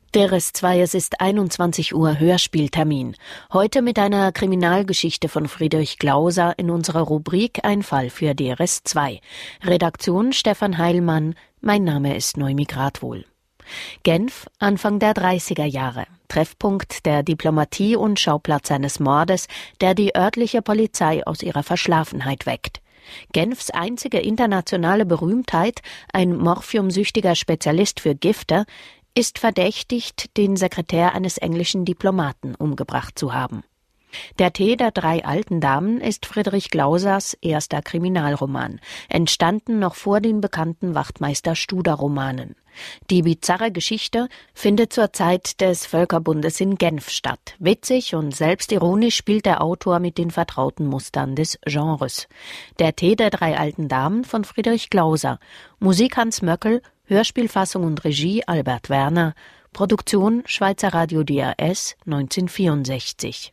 DRS2, es ist 21 Uhr, Hörspieltermin. Heute mit einer Kriminalgeschichte von Friedrich Glauser in unserer Rubrik Ein Fall für DRS2. Redaktion Stefan Heilmann, mein Name ist Noemi Gradwohl. Genf, Anfang der 30er Jahre. Treffpunkt der Diplomatie und Schauplatz eines Mordes, der die örtliche Polizei aus ihrer Verschlafenheit weckt. Genfs einzige internationale Berühmtheit, ein morphiumsüchtiger Spezialist für Gifte, ist verdächtigt, den Sekretär eines englischen Diplomaten umgebracht zu haben. Der Tee der drei alten Damen ist Friedrich Glausers erster Kriminalroman, entstanden noch vor den bekannten Wachtmeister-Studer-Romanen. Die bizarre Geschichte findet zur Zeit des Völkerbundes in Genf statt. Witzig und selbstironisch spielt der Autor mit den vertrauten Mustern des Genres. Der Tee der drei alten Damen von Friedrich Glauser. Musik Hans Möckel, Hörspielfassung und Regie Albert Werner. Produktion Schweizer Radio DRS 1964.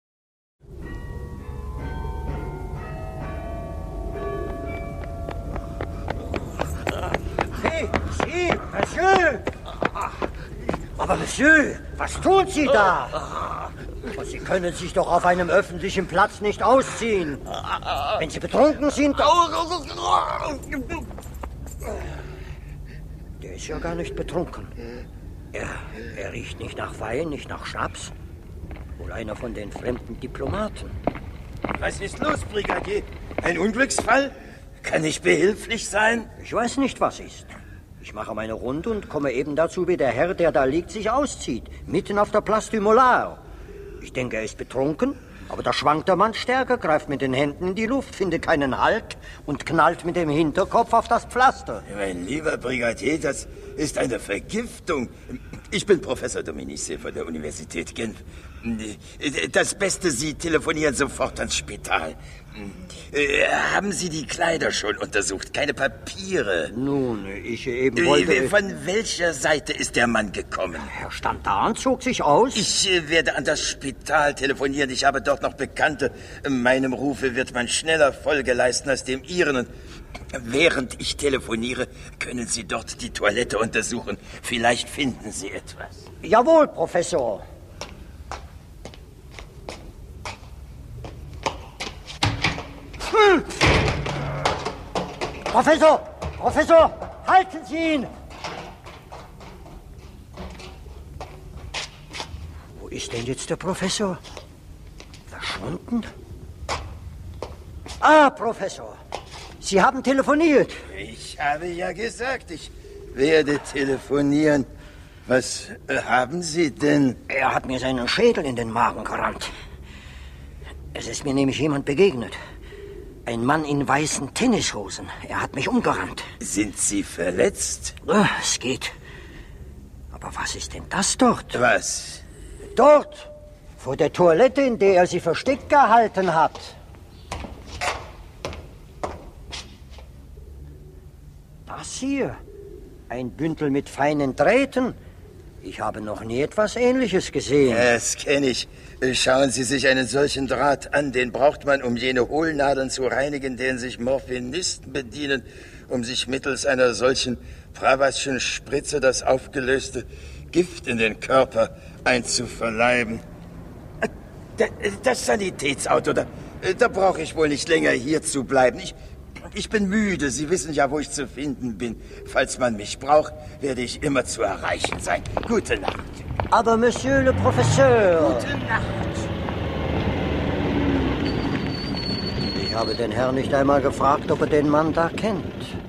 Sie, Monsieur! Aber Monsieur, was tun Sie da? Sie können sich doch auf einem öffentlichen Platz nicht ausziehen. Wenn Sie betrunken sind... Der ist ja gar nicht betrunken. Er riecht nicht nach Wein, nicht nach Schnaps. Wohl einer von den fremden Diplomaten. Was ist los, Brigadier? Ein Unglücksfall? Kann ich behilflich sein? Ich weiß nicht, was ist. Ich mache meine Runde und komme eben dazu, wie der Herr, der da liegt, sich auszieht. Mitten auf der Place du Mollard. Ich denke, er ist betrunken, aber da schwankt der Mann stärker, greift mit den Händen in die Luft, findet keinen Halt und knallt mit dem Hinterkopf auf das Pflaster. Mein lieber Brigadier, das ist eine Vergiftung. Ich bin Professor Dominici von der Universität Genf. Das Beste, Sie telefonieren sofort ans Spital. Haben Sie die Kleider schon untersucht? Keine Papiere? Nun, ich eben wollte... Von welcher Seite ist der Mann gekommen? Er stand da und zog sich aus. Ich werde an das Spital telefonieren. Ich habe dort noch Bekannte. Meinem Rufe wird man schneller Folge leisten als dem Ihren. Und während ich telefoniere, können Sie dort die Toilette untersuchen. Vielleicht finden Sie etwas. Jawohl, Professor. Professor, halten Sie ihn! Wo ist denn jetzt der Professor? Verschwunden? Ah, Professor, Sie haben telefoniert. Ich habe ja gesagt, ich werde telefonieren. Was haben Sie denn? Er hat mir seinen Schädel in den Magen gerammt. Es ist mir nämlich jemand begegnet. Ein Mann in weißen Tennishosen. Er hat mich umgerannt. Sind Sie verletzt? Es geht. Aber was ist denn das dort? Was? Dort, vor der Toilette, in der er sie versteckt gehalten hat. Das hier. Ein Bündel mit feinen Drähten. Ich habe noch nie etwas Ähnliches gesehen. Das kenne ich. Schauen Sie sich einen solchen Draht an. Den braucht man, um jene Hohlnadeln zu reinigen, denen sich Morphinisten bedienen, um sich mittels einer solchen Pravaschen Spritze das aufgelöste Gift in den Körper einzuverleiben. Das Sanitätsauto, da brauche ich wohl nicht länger hier zu bleiben. Ich bin müde. Sie wissen ja, wo ich zu finden bin. Falls man mich braucht, werde ich immer zu erreichen sein. Gute Nacht. Aber Monsieur le Professeur... Gute Nacht. Ich habe den Herrn nicht einmal gefragt, ob er den Mann da kennt.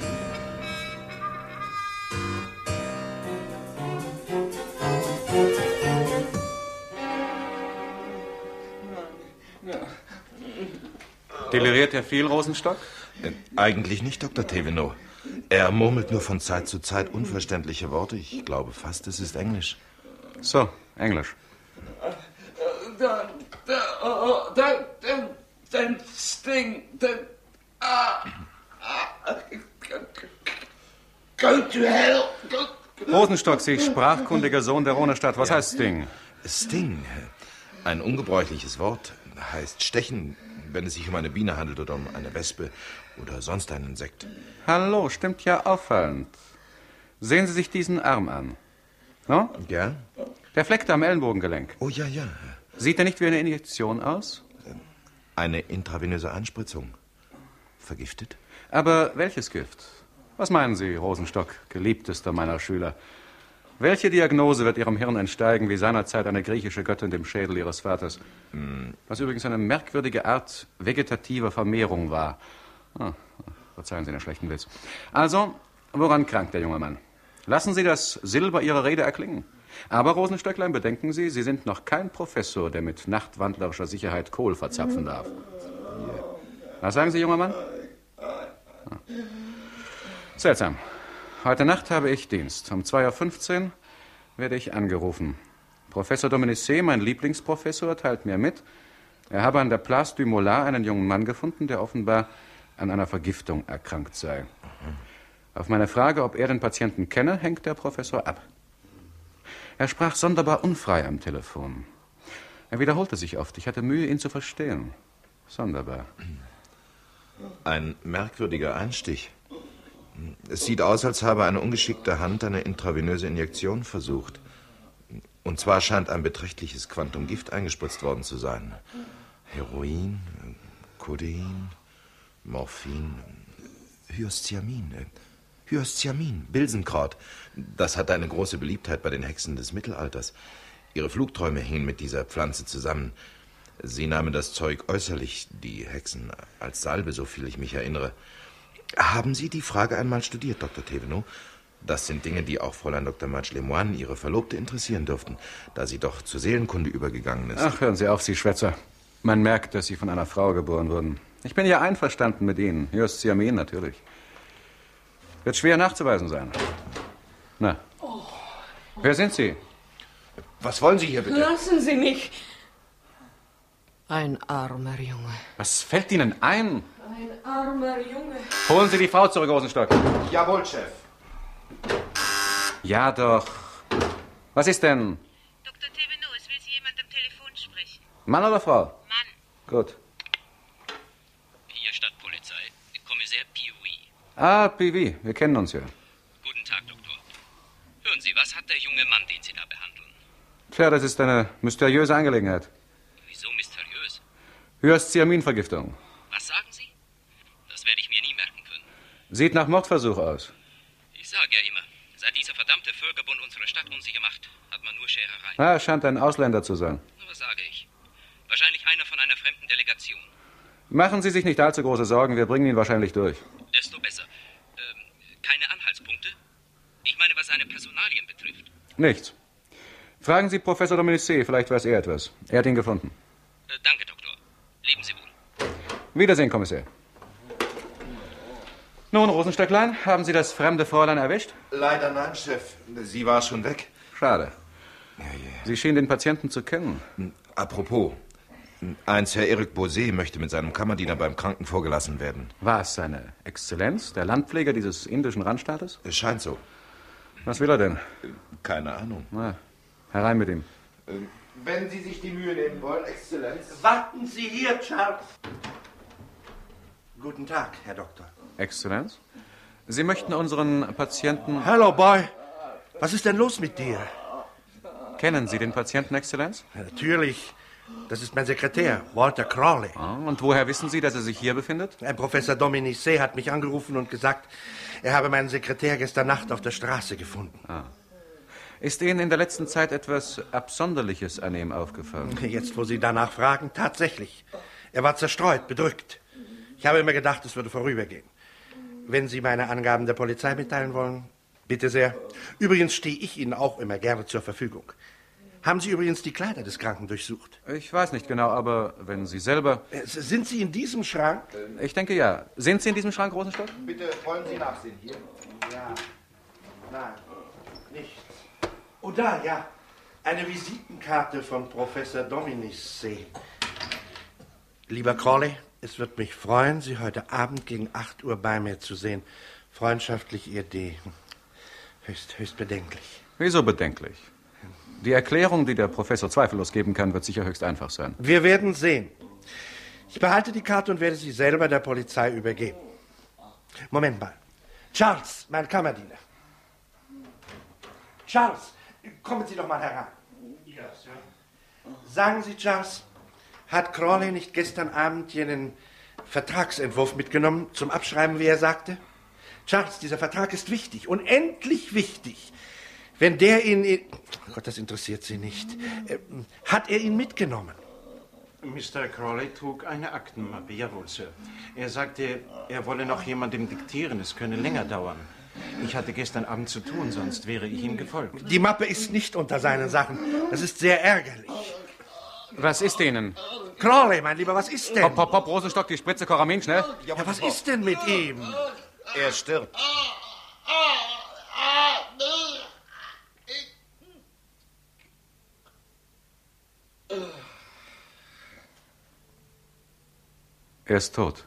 Deliriert er viel, Rosenstock? Eigentlich nicht, Dr. Thévenot. Er murmelt nur von Zeit zu Zeit unverständliche Worte. Ich glaube fast, es ist Englisch. So, Englisch. Den Sting, go to hell. Rosenstock, Sie sprachkundiger Sohn der Rohnestadt. Was heißt Sting? Sting, ein ungebräuchliches Wort, heißt stechen, wenn es sich um eine Biene handelt oder um eine Wespe oder sonst ein Insekt. Hallo, stimmt ja auffallend. Sehen Sie sich diesen Arm an. No? Ja? Der Fleck da am Ellenbogengelenk. Oh, ja, ja. Sieht er nicht wie eine Injektion aus? Eine intravenöse Einspritzung. Vergiftet? Aber welches Gift? Was meinen Sie, Rosenstock, geliebtester meiner Schüler? Welche Diagnose wird Ihrem Hirn entsteigen, wie seinerzeit eine griechische Göttin dem Schädel Ihres Vaters? Was übrigens eine merkwürdige Art vegetativer Vermehrung war. Verzeihen Sie den schlechten Witz. Also, woran krankt der junge Mann? Lassen Sie das Silber Ihrer Rede erklingen. Aber, Rosenstöcklein, bedenken Sie, Sie sind noch kein Professor, der mit nachtwandlerischer Sicherheit Kohl verzapfen darf. Was sagen Sie, junger Mann? Seltsam. Heute Nacht habe ich Dienst. Um 2:15 Uhr werde ich angerufen. Professor Dominice, mein Lieblingsprofessor, teilt mir mit, er habe an der Place du Moulin einen jungen Mann gefunden, der offenbar an einer Vergiftung erkrankt sei. Auf meine Frage, ob er den Patienten kenne, hängt der Professor ab. Er sprach sonderbar unfrei am Telefon. Er wiederholte sich oft. Ich hatte Mühe, ihn zu verstehen. Sonderbar. Ein merkwürdiger Einstich. Es sieht aus, als habe eine ungeschickte Hand eine intravenöse Injektion versucht. Und zwar scheint ein beträchtliches Quantum Gift eingespritzt worden zu sein. Heroin, Codein, Morphin, Hyoscyamin, Bilsenkraut. Das hatte eine große Beliebtheit bei den Hexen des Mittelalters. Ihre Flugträume hingen mit dieser Pflanze zusammen. Sie nahmen das Zeug äußerlich, die Hexen, als Salbe, so viel ich mich erinnere. Haben Sie die Frage einmal studiert, Dr. Thévenot? Das sind Dinge, die auch Fräulein Dr. Marche-Lemoine, Ihre Verlobte, interessieren dürften, da sie doch zur Seelenkunde übergegangen ist. Ach, hören Sie auf, Sie Schwätzer. Man merkt, dass Sie von einer Frau geboren wurden. Ich bin ja einverstanden mit Ihnen. Hyoscyamin natürlich. Wird schwer nachzuweisen sein. Na, wer sind Sie? Was wollen Sie hier bitte? Lassen Sie mich. Ein armer Junge. Was fällt Ihnen ein? Ein armer Junge. Holen Sie die Frau zurück, Rosenstock. Jawohl, Chef. Ja, doch. Was ist denn? Dr. Thévenot, es will Sie jemand am Telefon sprechen. Mann oder Frau? Mann. Gut. Hier Stadtpolizei. Kommissär Piwi. Ah, Piwi, wir kennen uns ja. Guten Tag, Doktor. Hören Sie, was hat der junge Mann, den Sie da behandeln? Tja, das ist eine mysteriöse Angelegenheit. Wieso mysteriös? Hyoscyaminvergiftung. Was sagen Sie? Das werde ich mir nie merken können. Sieht nach Mordversuch aus. Ich sage ja immer, seit dieser verdammte Völkerbund unsere Stadt unsicher macht, hat man nur Scherereien. Ah, scheint ein Ausländer zu sein. Was sage ich? Wahrscheinlich einer von einer fremden Delegation. Machen Sie sich nicht allzu große Sorgen, wir bringen ihn wahrscheinlich durch. Desto besser. Keine Anhaltspunkte? Ich meine, was seine Personalien betrifft. Nichts. Fragen Sie Professor Dominice, vielleicht weiß er etwas. Er hat ihn gefunden. Danke, Doktor. Leben Sie wohl. Wiedersehen, Kommissar. Nun, Rosenstöcklein, haben Sie das fremde Fräulein erwischt? Leider nein, Chef. Sie war schon weg. Schade. Ja. Sie schien den Patienten zu kennen. Apropos, einst Herr Eric Bosé möchte mit seinem Kammerdiener beim Kranken vorgelassen werden. War es seine Exzellenz, der Landpfleger dieses indischen Randstaates? Es scheint so. Was will er denn? Keine Ahnung. Na, herein mit ihm. Wenn Sie sich die Mühe nehmen wollen, Exzellenz. Warten Sie hier, Charles. Guten Tag, Herr Doktor. Exzellenz? Sie möchten unseren Patienten... Hallo, Boy. Was ist denn los mit dir? Kennen Sie den Patienten, Exzellenz? Ja, natürlich. Das ist mein Sekretär, Walter Crawley. Ah, und woher wissen Sie, dass er sich hier befindet? Ein Professor Dominice hat mich angerufen und gesagt, er habe meinen Sekretär gestern Nacht auf der Straße gefunden. Ah. Ist Ihnen in der letzten Zeit etwas Absonderliches an ihm aufgefallen? Jetzt, wo Sie danach fragen, tatsächlich. Er war zerstreut, bedrückt. Ich habe immer gedacht, es würde vorübergehen. Wenn Sie meine Angaben der Polizei mitteilen wollen, bitte sehr. Übrigens stehe ich Ihnen auch immer gerne zur Verfügung. Haben Sie übrigens die Kleider des Kranken durchsucht? Ich weiß nicht genau, aber wenn Sie selber... Sind Sie in diesem Schrank? Ich denke, ja. Sind Sie in diesem Schrank, Rosenstock? Bitte wollen Sie nachsehen hier. Ja. Nein, nichts. Oh, da, ja. Eine Visitenkarte von Professor Dominice. Lieber Crawley, es wird mich freuen, Sie heute Abend gegen 8 Uhr bei mir zu sehen. Freundschaftlich, Ihr D. Höchst bedenklich. Wieso bedenklich? Die Erklärung, die der Professor zweifellos geben kann, wird sicher höchst einfach sein. Wir werden sehen. Ich behalte die Karte und werde sie selber der Polizei übergeben. Moment mal. Charles, mein Kammerdiener. Charles, Kommen Sie doch mal heran. Ja, Sir. Sagen Sie, Charles, hat Crawley nicht gestern Abend jenen Vertragsentwurf mitgenommen zum Abschreiben, wie er sagte? Charles, dieser Vertrag ist wichtig, unendlich wichtig. Wenn der ihn... Oh Gott, das interessiert Sie nicht. Hat er ihn mitgenommen? Mr. Crawley trug eine Aktenmappe, jawohl, Sir. Er sagte, er wolle noch jemandem diktieren, es könne länger dauern. Ich hatte gestern Abend zu tun, sonst wäre ich ihm gefolgt. Die Mappe ist nicht unter seinen Sachen. Das ist sehr ärgerlich. Was ist Ihnen? Crawley, mein Lieber, was ist denn? Hopp, hopp, hopp, Rosenstock, die Spritze, Koramin, schnell. Ja, was ist denn mit ihm? Er stirbt. Er ist tot.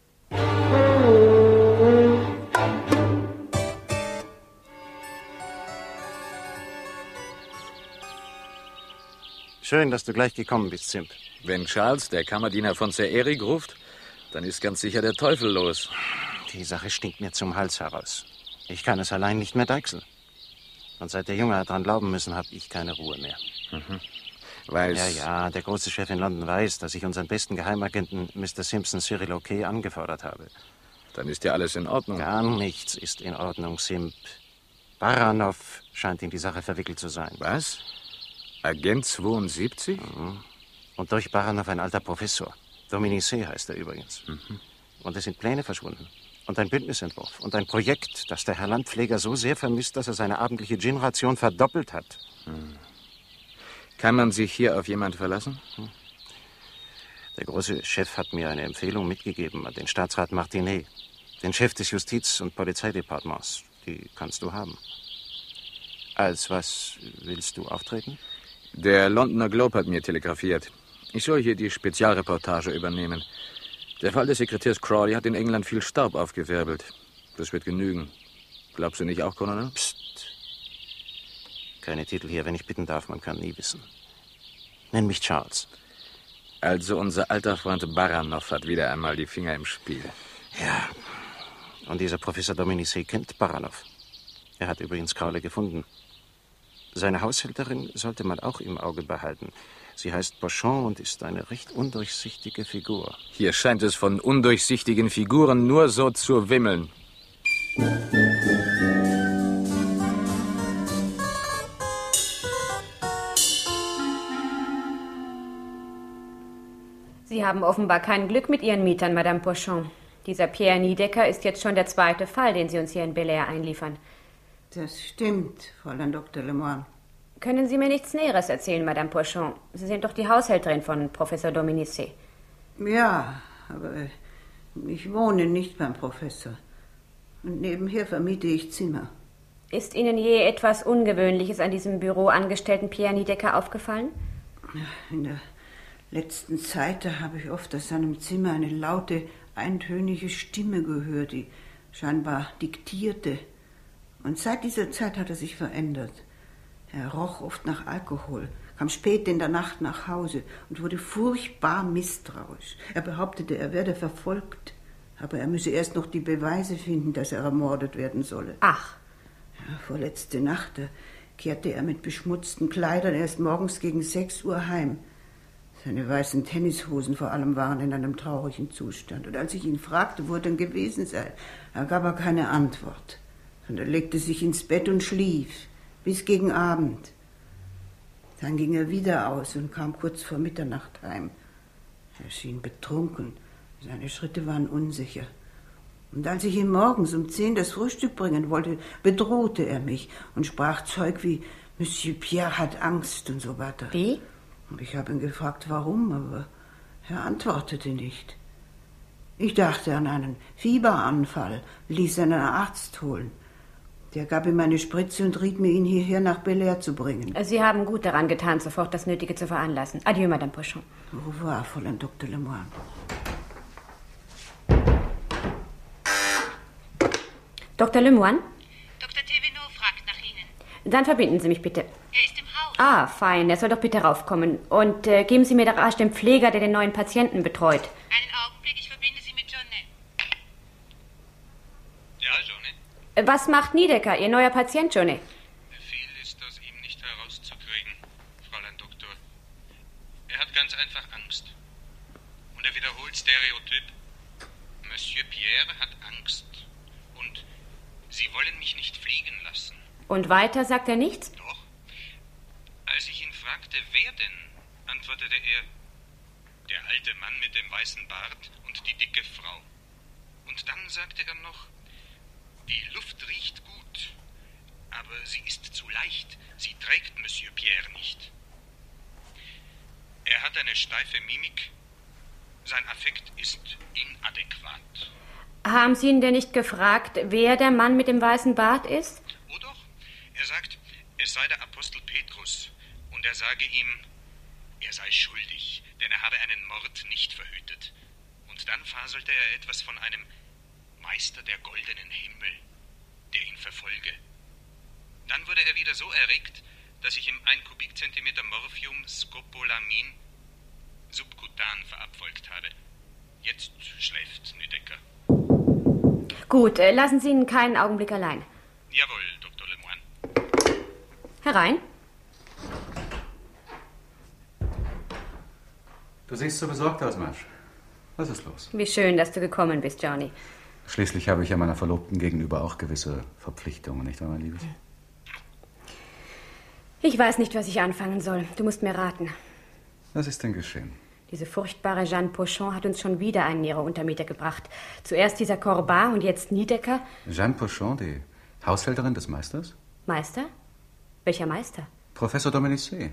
Schön, dass du gleich gekommen bist, Simp. Wenn Charles, der Kammerdiener von Sir Eric, ruft, dann ist ganz sicher der Teufel los. Die Sache stinkt mir zum Hals heraus. Ich kann es allein nicht mehr deichseln. Und seit der Junge hat dran glauben müssen, habe ich keine Ruhe mehr. Ja, der große Chef in London weiß, dass ich unseren besten Geheimagenten, Mr. Simpson Cyril O'Kay, angefordert habe. Dann ist ja alles in Ordnung. Gar nichts ist in Ordnung, Simp. Baranov scheint in die Sache verwickelt zu sein. Was? Agent 72? Mhm. Und durch Baranov ein alter Professor. Dominice heißt er übrigens. Und es sind Pläne verschwunden. Und ein Bündnisentwurf. Und ein Projekt, das der Herr Landpfleger so sehr vermisst, dass er seine abendliche Gin-Ration verdoppelt hat. Kann man sich hier auf jemand verlassen? Der große Chef hat mir eine Empfehlung mitgegeben an den Staatsrat Martinet, den Chef des Justiz- und Polizeidepartements. Die kannst du haben. Als was willst du auftreten? Der Londoner Globe hat mir telegrafiert. Ich soll hier die Spezialreportage übernehmen. Der Fall des Sekretärs Crawley hat in England viel Staub aufgewirbelt. Das wird genügen. Glaubst du nicht auch, Colonel? Psst. Keine Titel hier, wenn ich bitten darf. Man kann nie wissen. Nenn mich Charles. Also unser alter Freund Baranov hat wieder einmal die Finger im Spiel. Ja. Und dieser Professor Dominice kennt Baranov. Er hat übrigens Crawley gefunden. Seine Haushälterin sollte man auch im Auge behalten. Sie heißt Beauchamp und ist eine recht undurchsichtige Figur. Hier scheint es von undurchsichtigen Figuren nur so zu wimmeln. Sie haben offenbar kein Glück mit Ihren Mietern, Madame Beauchamp. Dieser Pierre Niedecker ist jetzt schon der zweite Fall, den Sie uns hier in Bel Air einliefern. Das stimmt, Fräulein Dr. Lemoine. Können Sie mir nichts Näheres erzählen, Madame Beauchamp? Sie sind doch die Haushälterin von Professor Dominice. Ja, aber ich wohne nicht beim Professor. Und nebenher vermiete ich Zimmer. Ist Ihnen je etwas Ungewöhnliches an diesem Büroangestellten Pierre Niedecker aufgefallen? In der letzten Zeit, da habe ich oft aus seinem Zimmer eine laute, eintönige Stimme gehört, die scheinbar diktierte. Und seit dieser Zeit hat er sich verändert. Er roch oft nach Alkohol, kam spät in der Nacht nach Hause und wurde furchtbar misstrauisch. Er behauptete, er werde verfolgt, aber er müsse erst noch die Beweise finden, dass er ermordet werden solle. Ach. Ja, vorletzte Nacht, da kehrte er mit beschmutzten Kleidern erst morgens gegen 6 Uhr heim. Seine weißen Tennishosen vor allem waren in einem traurigen Zustand. Und als ich ihn fragte, wo er denn gewesen sei, da gab er keine Antwort. Und er legte sich ins Bett und schlief, bis gegen Abend. Dann ging er wieder aus und kam kurz vor Mitternacht heim. Er schien betrunken, seine Schritte waren unsicher. Und als ich ihm morgens um 10 das Frühstück bringen wollte, bedrohte er mich und sprach Zeug wie Monsieur Pierre hat Angst und so weiter. Wie? Und ich habe ihn gefragt, warum, aber er antwortete nicht. Ich dachte an einen Fieberanfall, ließ einen Arzt holen. Der gab ihm eine Spritze und riet mir, ihn hierher nach Bel Air zu bringen. Sie haben gut daran getan, sofort das Nötige zu veranlassen. Adieu, Madame Beauchamp. Au revoir, Fräulein Dr. Lemoine. Dr. Lemoine? Dr. Thévenot fragt nach Ihnen. Dann verbinden Sie mich bitte. Er ist im Haus. Ah, fein. Er soll doch bitte raufkommen. Und geben Sie mir doch rasch den Pfleger, der den neuen Patienten betreut. Einen Augenblick, ich verbinde Sie mit Johnny. Ja, Johnny? Was macht Niedecker, Ihr neuer Patient, Johnny? Viel ist aus ihm nicht wollen mich nicht fliegen lassen. Und weiter sagt er nichts? Doch. Als ich ihn fragte, wer denn, antwortete er, der alte Mann mit dem weißen Bart und die dicke Frau. Und dann sagte er noch, die Luft riecht gut, aber sie ist zu leicht. Sie trägt Monsieur Pierre nicht. Er hat eine steife Mimik. Sein Affekt ist inadäquat. Haben Sie ihn denn nicht gefragt, wer der Mann mit dem weißen Bart ist? Oh doch. Er sagt, es sei der Apostel Petrus. Und er sage ihm, er sei schuldig, denn er habe einen Mord nicht verhütet. Und dann faselte er etwas von einem Meister der goldenen Himmel, der ihn verfolge. Dann wurde er wieder so erregt, dass ich ihm 1 Kubikzentimeter Morphium Scopolamin subkutan verabfolgt habe. Jetzt schläft Nüdecker. Gut, lassen Sie ihn keinen Augenblick allein. Jawohl, Dr. Lemoine. Herein. Du siehst so besorgt aus, Marsch. Was ist los? Wie schön, dass du gekommen bist, Johnny. Schließlich habe ich ja meiner Verlobten gegenüber auch gewisse Verpflichtungen, nicht wahr, mein Liebes? Ich weiß nicht, was ich anfangen soll. Du musst mir raten. Was ist denn geschehen? Diese furchtbare Jeanne Pochon hat uns schon wieder einen ihrer Untermieter gebracht. Zuerst dieser Corbin und jetzt Niedecker. Jeanne Pochon, die Haushälterin des Meisters? Meister? Welcher Meister? Professor Dominici.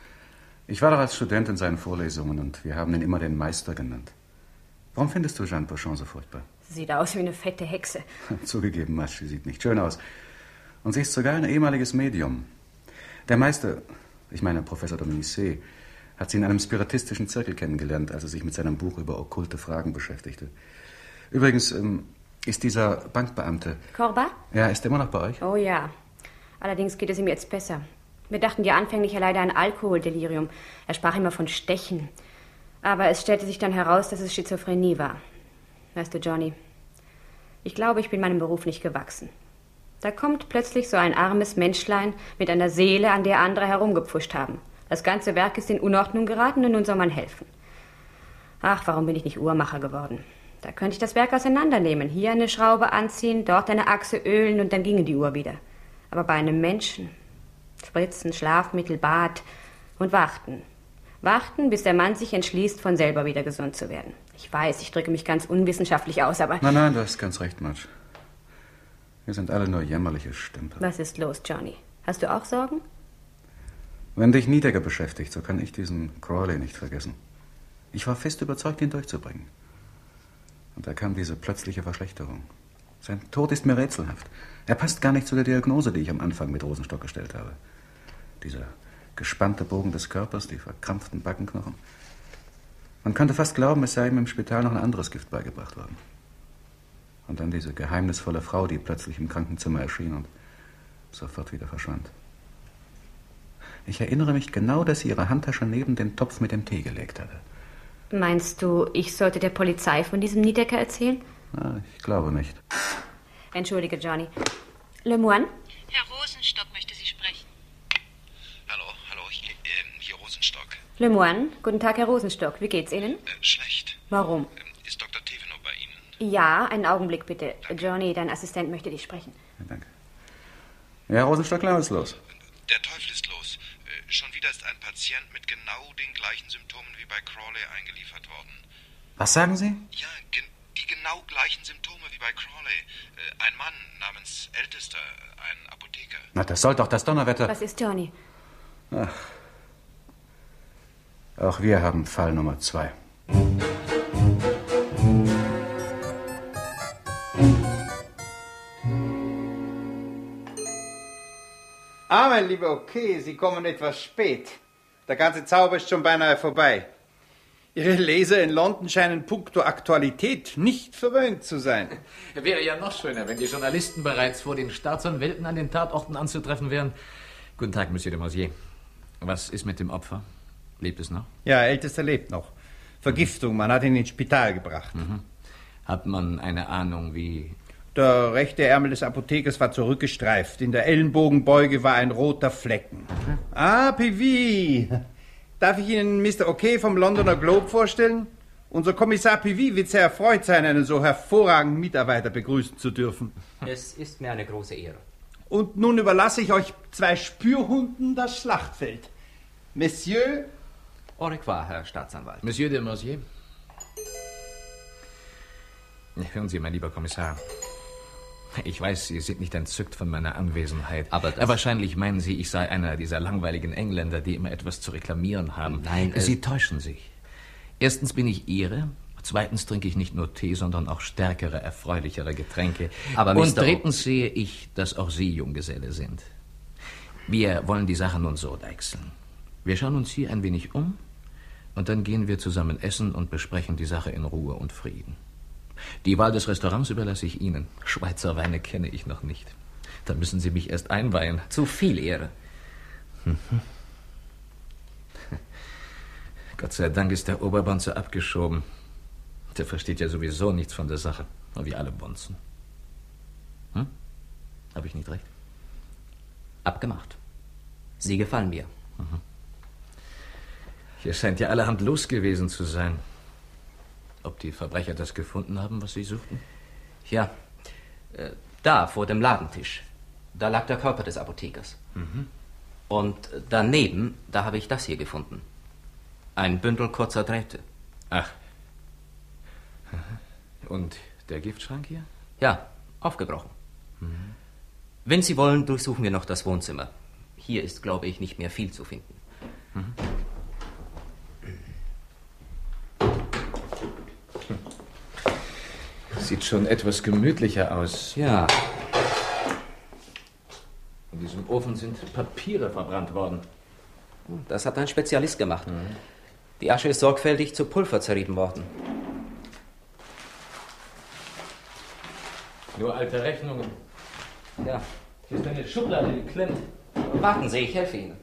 Ich war doch als Student in seinen Vorlesungen und wir haben ihn immer den Meister genannt. Warum findest du Jeanne Pochon so furchtbar? Sie sieht aus wie eine fette Hexe. Zugegeben, Masch, sie sieht nicht schön aus. Und sie ist sogar ein ehemaliges Medium. Der Meister, ich meine Professor Dominici, hat sie in einem spiritistischen Zirkel kennengelernt, als er sich mit seinem Buch über okkulte Fragen beschäftigte. Übrigens, ist dieser Bankbeamte... Corbin? Ja, ist er immer noch bei euch? Oh ja. Allerdings geht es ihm jetzt besser. Wir dachten ja anfänglich, er leide an Alkoholdelirium. Er sprach immer von Stechen. Aber es stellte sich dann heraus, dass es Schizophrenie war. Weißt du, Johnny, ich glaube, ich bin meinem Beruf nicht gewachsen. Da kommt plötzlich so ein armes Menschlein mit einer Seele, an der andere herumgepfuscht haben. Das ganze Werk ist in Unordnung geraten und nun soll man helfen. Ach, warum bin ich nicht Uhrmacher geworden? Da könnte ich das Werk auseinandernehmen. Hier eine Schraube anziehen, dort eine Achse ölen und dann ginge die Uhr wieder. Aber bei einem Menschen... Spritzen, Schlafmittel, Bad und warten. Warten, bis der Mann sich entschließt, von selber wieder gesund zu werden. Ich weiß, ich drücke mich ganz unwissenschaftlich aus, aber... Nein, du hast ganz recht, Marge. Wir sind alle nur jämmerliche Stümper. Was ist los, Johnny? Hast du auch Sorgen? Wenn dich Niedecker beschäftigt, so kann ich diesen Crawley nicht vergessen. Ich war fest überzeugt, ihn durchzubringen. Und da kam diese plötzliche Verschlechterung. Sein Tod ist mir rätselhaft. Er passt gar nicht zu der Diagnose, die ich am Anfang mit Rosenstock gestellt habe. Dieser gespannte Bogen des Körpers, die verkrampften Backenknochen. Man könnte fast glauben, es sei ihm im Spital noch ein anderes Gift beigebracht worden. Und dann diese geheimnisvolle Frau, die plötzlich im Krankenzimmer erschien und sofort wieder verschwand. Ich erinnere mich genau, dass sie ihre Handtasche neben den Topf mit dem Tee gelegt hatte. Meinst du, ich sollte der Polizei von diesem Niedecker erzählen? Ich glaube nicht. Entschuldige, Johnny. Lemoine? Herr Rosenstock möchte Sie sprechen. Hallo, hier Rosenstock. Lemoine, guten Tag, Herr Rosenstock. Wie geht's Ihnen? Schlecht. Warum? Ist Dr. Thévenot bei Ihnen? Ja, einen Augenblick bitte. Johnny, dein Assistent möchte dich sprechen. Ja, danke. Ja, Rosenstock, was ist los? Der Teufel ist los. Schon wieder ist ein Patient mit genau den gleichen Symptomen wie bei Crawley eingeliefert worden. Was sagen Sie? Ja, die genau gleichen Symptome wie bei Crawley. Ein Mann namens Ältester, ein Apotheker. Na, das soll doch das Donnerwetter... Was ist, Johnny? Ach. Auch wir haben Fall Nummer 2. Ah, mein Lieber, okay, Sie kommen etwas spät. Der ganze Zauber ist schon beinahe vorbei. Ihre Leser in London scheinen puncto Aktualität nicht verwöhnt zu sein. Wäre ja noch schöner, wenn die Journalisten bereits vor den Staatsanwälten an den Tatorten anzutreffen wären. Guten Tag, Monsieur de Mauzier. Was ist mit dem Opfer? Lebt es noch? Ja, Ältester lebt noch. Vergiftung, man hat ihn ins Spital gebracht. Mhm. Hat man eine Ahnung, wie... Der rechte Ärmel des Apothekers war zurückgestreift. In der Ellenbogenbeuge war ein roter Flecken. Okay. Ah, PV. Darf ich Ihnen Mr. Okay vom Londoner Globe vorstellen? Unser Kommissar Pivy wird sehr erfreut sein, einen so hervorragenden Mitarbeiter begrüßen zu dürfen. Es ist mir eine große Ehre. Und nun überlasse ich euch 2 Spürhunden das Schlachtfeld. Monsieur... Au revoir, Herr Staatsanwalt. Monsieur de Mercier. Hören Sie, mein lieber Kommissar. Ich weiß, Sie sind nicht entzückt von meiner Anwesenheit. Aber wahrscheinlich meinen Sie, ich sei einer dieser langweiligen Engländer, die immer etwas zu reklamieren haben. Nein, Sie täuschen sich. Erstens bin ich Ihre. Zweitens trinke ich nicht nur Tee, sondern auch stärkere, erfreulichere Getränke. Aber und drittens sehe ich, dass auch Sie Junggeselle sind. Wir wollen die Sache nun so deichseln. Wir schauen uns hier ein wenig um und dann gehen wir zusammen essen und besprechen die Sache in Ruhe und Frieden. Die Wahl des Restaurants überlasse ich Ihnen. Schweizer Weine kenne ich noch nicht. Da müssen Sie mich erst einweihen. Zu viel Ehre. Gott sei Dank ist der Oberbonze abgeschoben. Der versteht ja sowieso nichts von der Sache. Wie alle Bonzen. Habe ich nicht recht? Abgemacht. Sie gefallen mir. Hier scheint ja allerhand los gewesen zu sein. Ob die Verbrecher das gefunden haben, was sie suchten? Ja, da vor dem Ladentisch. Da lag der Körper des Apothekers. Und daneben, da habe ich das hier gefunden. Ein Bündel kurzer Drähte. Ach. Und der Giftschrank hier? Ja, aufgebrochen. Wenn Sie wollen, durchsuchen wir noch das Wohnzimmer. Hier ist, glaube ich, nicht mehr viel zu finden. Sieht schon etwas gemütlicher aus. Ja. In diesem Ofen sind Papiere verbrannt worden. Das hat ein Spezialist gemacht. Die Asche ist sorgfältig zu Pulver zerrieben worden. Nur alte Rechnungen. Ja. Hier ist eine Schublade geklemmt. Warten Sie, ich helfe Ihnen.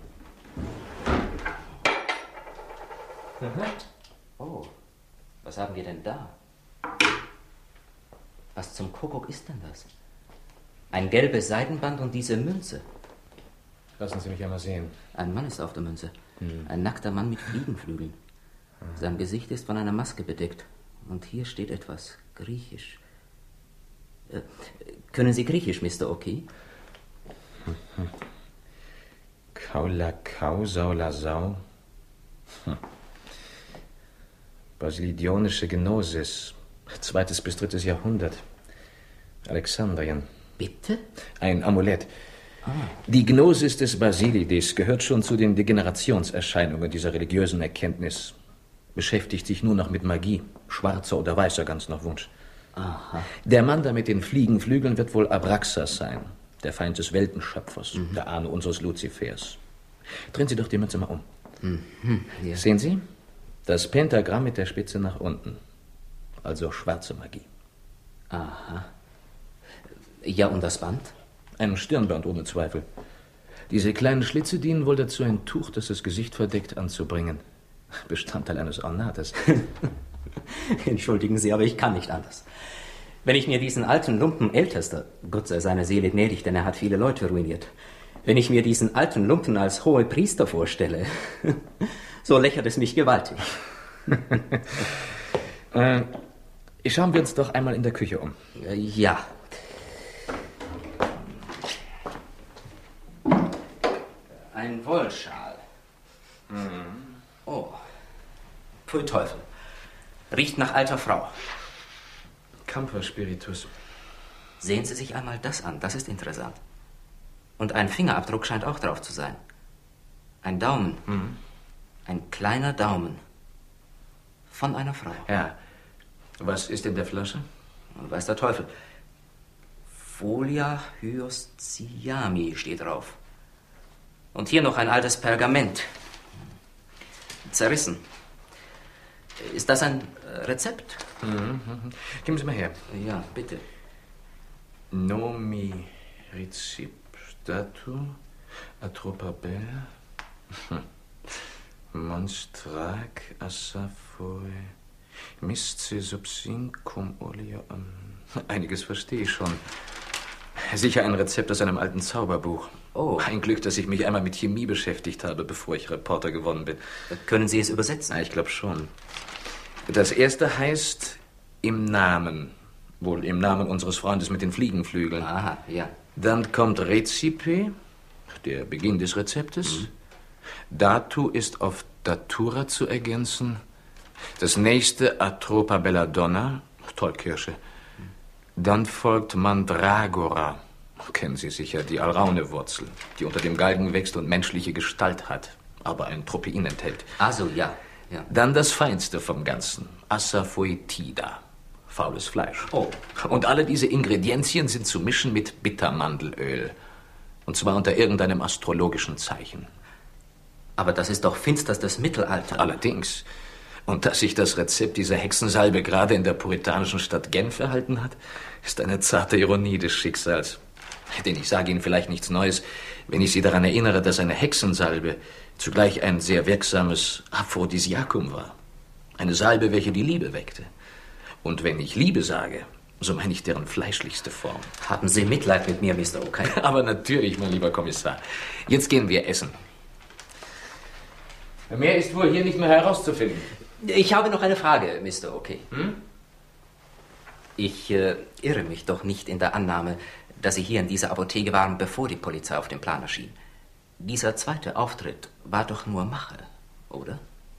Oh, was haben wir denn da? Was zum Kuckuck ist denn das? Ein gelbes Seidenband und diese Münze. Lassen Sie mich einmal sehen. Ein Mann ist auf der Münze. Ein nackter Mann mit Fliegenflügeln. Sein Gesicht ist von einer Maske bedeckt. Und hier steht etwas. Griechisch. Können Sie Griechisch, Mr. Oki? Kaulakau, Saulasau. Basilidionische Gnosis. 2. bis 3. Jahrhundert. Alexandrien. Bitte? Ein Amulett. Die Gnosis des Basilides gehört schon zu den Degenerationserscheinungen dieser religiösen Erkenntnis. Beschäftigt sich nur noch mit Magie. Schwarzer oder weißer, ganz nach Wunsch. Aha. Der Mann da mit den Fliegenflügeln wird wohl Abraxas sein. Der Feind des Weltenschöpfers. Der Ahne unseres Luzifers. Drehen Sie doch die Münze mal um. Ja. Sehen Sie? Das Pentagramm mit der Spitze nach unten. Also schwarze Magie. Aha. Ja, und das Band? Ein Stirnband ohne Zweifel. Diese kleinen Schlitze dienen wohl dazu, ein Tuch, das das Gesicht verdeckt, anzubringen. Bestandteil eines Ornates. Entschuldigen Sie, aber ich kann nicht anders. Wenn ich mir diesen alten Lumpen Ältester, Gott sei seiner Seele gnädig, denn er hat viele Leute ruiniert, wenn ich mir diesen alten Lumpen als hohe Priester vorstelle, so lächert es mich gewaltig. Schauen wir uns doch einmal in der Küche um. Ja. Ein Wollschal. Oh. Pfui Teufel. Riecht nach alter Frau. Camphor-Spiritus. Sehen Sie sich einmal das an, das ist interessant. Und ein Fingerabdruck scheint auch drauf zu sein. Ein Daumen. Ein kleiner Daumen. Von einer Frau. Ja. Was ist in der Flasche? Weiß der Teufel. Folia hyoscyami steht drauf. Und hier noch ein altes Pergament. Zerrissen. Ist das ein Rezept? Geben Sie mal her. Ja, bitte. Nomi recip statu atropaber monstrac assafoe misce subsin cum oleo. Einiges verstehe ich schon. Sicher ein Rezept aus einem alten Zauberbuch. Oh. Ein Glück, dass ich mich einmal mit Chemie beschäftigt habe, bevor ich Reporter geworden bin. Können Sie es übersetzen? Ich glaube schon. Das erste heißt im Namen. Wohl im Namen unseres Freundes mit den Fliegenflügeln. Aha, ja. Dann kommt Recipe, der Beginn des Rezeptes. Datu ist auf Datura zu ergänzen. Das nächste Atropa Belladonna, Tollkirsche. Dann folgt Mandragora. Kennen Sie sicher, die Alraunewurzel, die unter dem Galgen wächst und menschliche Gestalt hat, aber ein Tropein enthält. Also, ja. Dann das Feinste vom Ganzen, Asafoetida, faules Fleisch. Oh. Und alle diese Ingredienzien sind zu mischen mit Bittermandelöl. Und zwar unter irgendeinem astrologischen Zeichen. Aber das ist doch finsterstes Mittelalter. Allerdings. Und dass sich das Rezept dieser Hexensalbe gerade in der puritanischen Stadt Genf erhalten hat, ist eine zarte Ironie des Schicksals. Denn ich sage Ihnen vielleicht nichts Neues, wenn ich Sie daran erinnere, dass eine Hexensalbe zugleich ein sehr wirksames Aphrodisiakum war. Eine Salbe, welche die Liebe weckte. Und wenn ich Liebe sage, so meine ich deren fleischlichste Form. Haben Sie Mitleid mit mir, Mr. O'Kay? Aber natürlich, mein lieber Kommissar. Jetzt gehen wir essen. Mehr ist wohl hier nicht mehr herauszufinden. Ich habe noch eine Frage, Mr. O'Kay. Ich irre mich doch nicht in der Annahme, dass Sie hier in dieser Apotheke waren, bevor die Polizei auf den Plan erschien. Dieser zweite Auftritt war doch nur Mache, oder?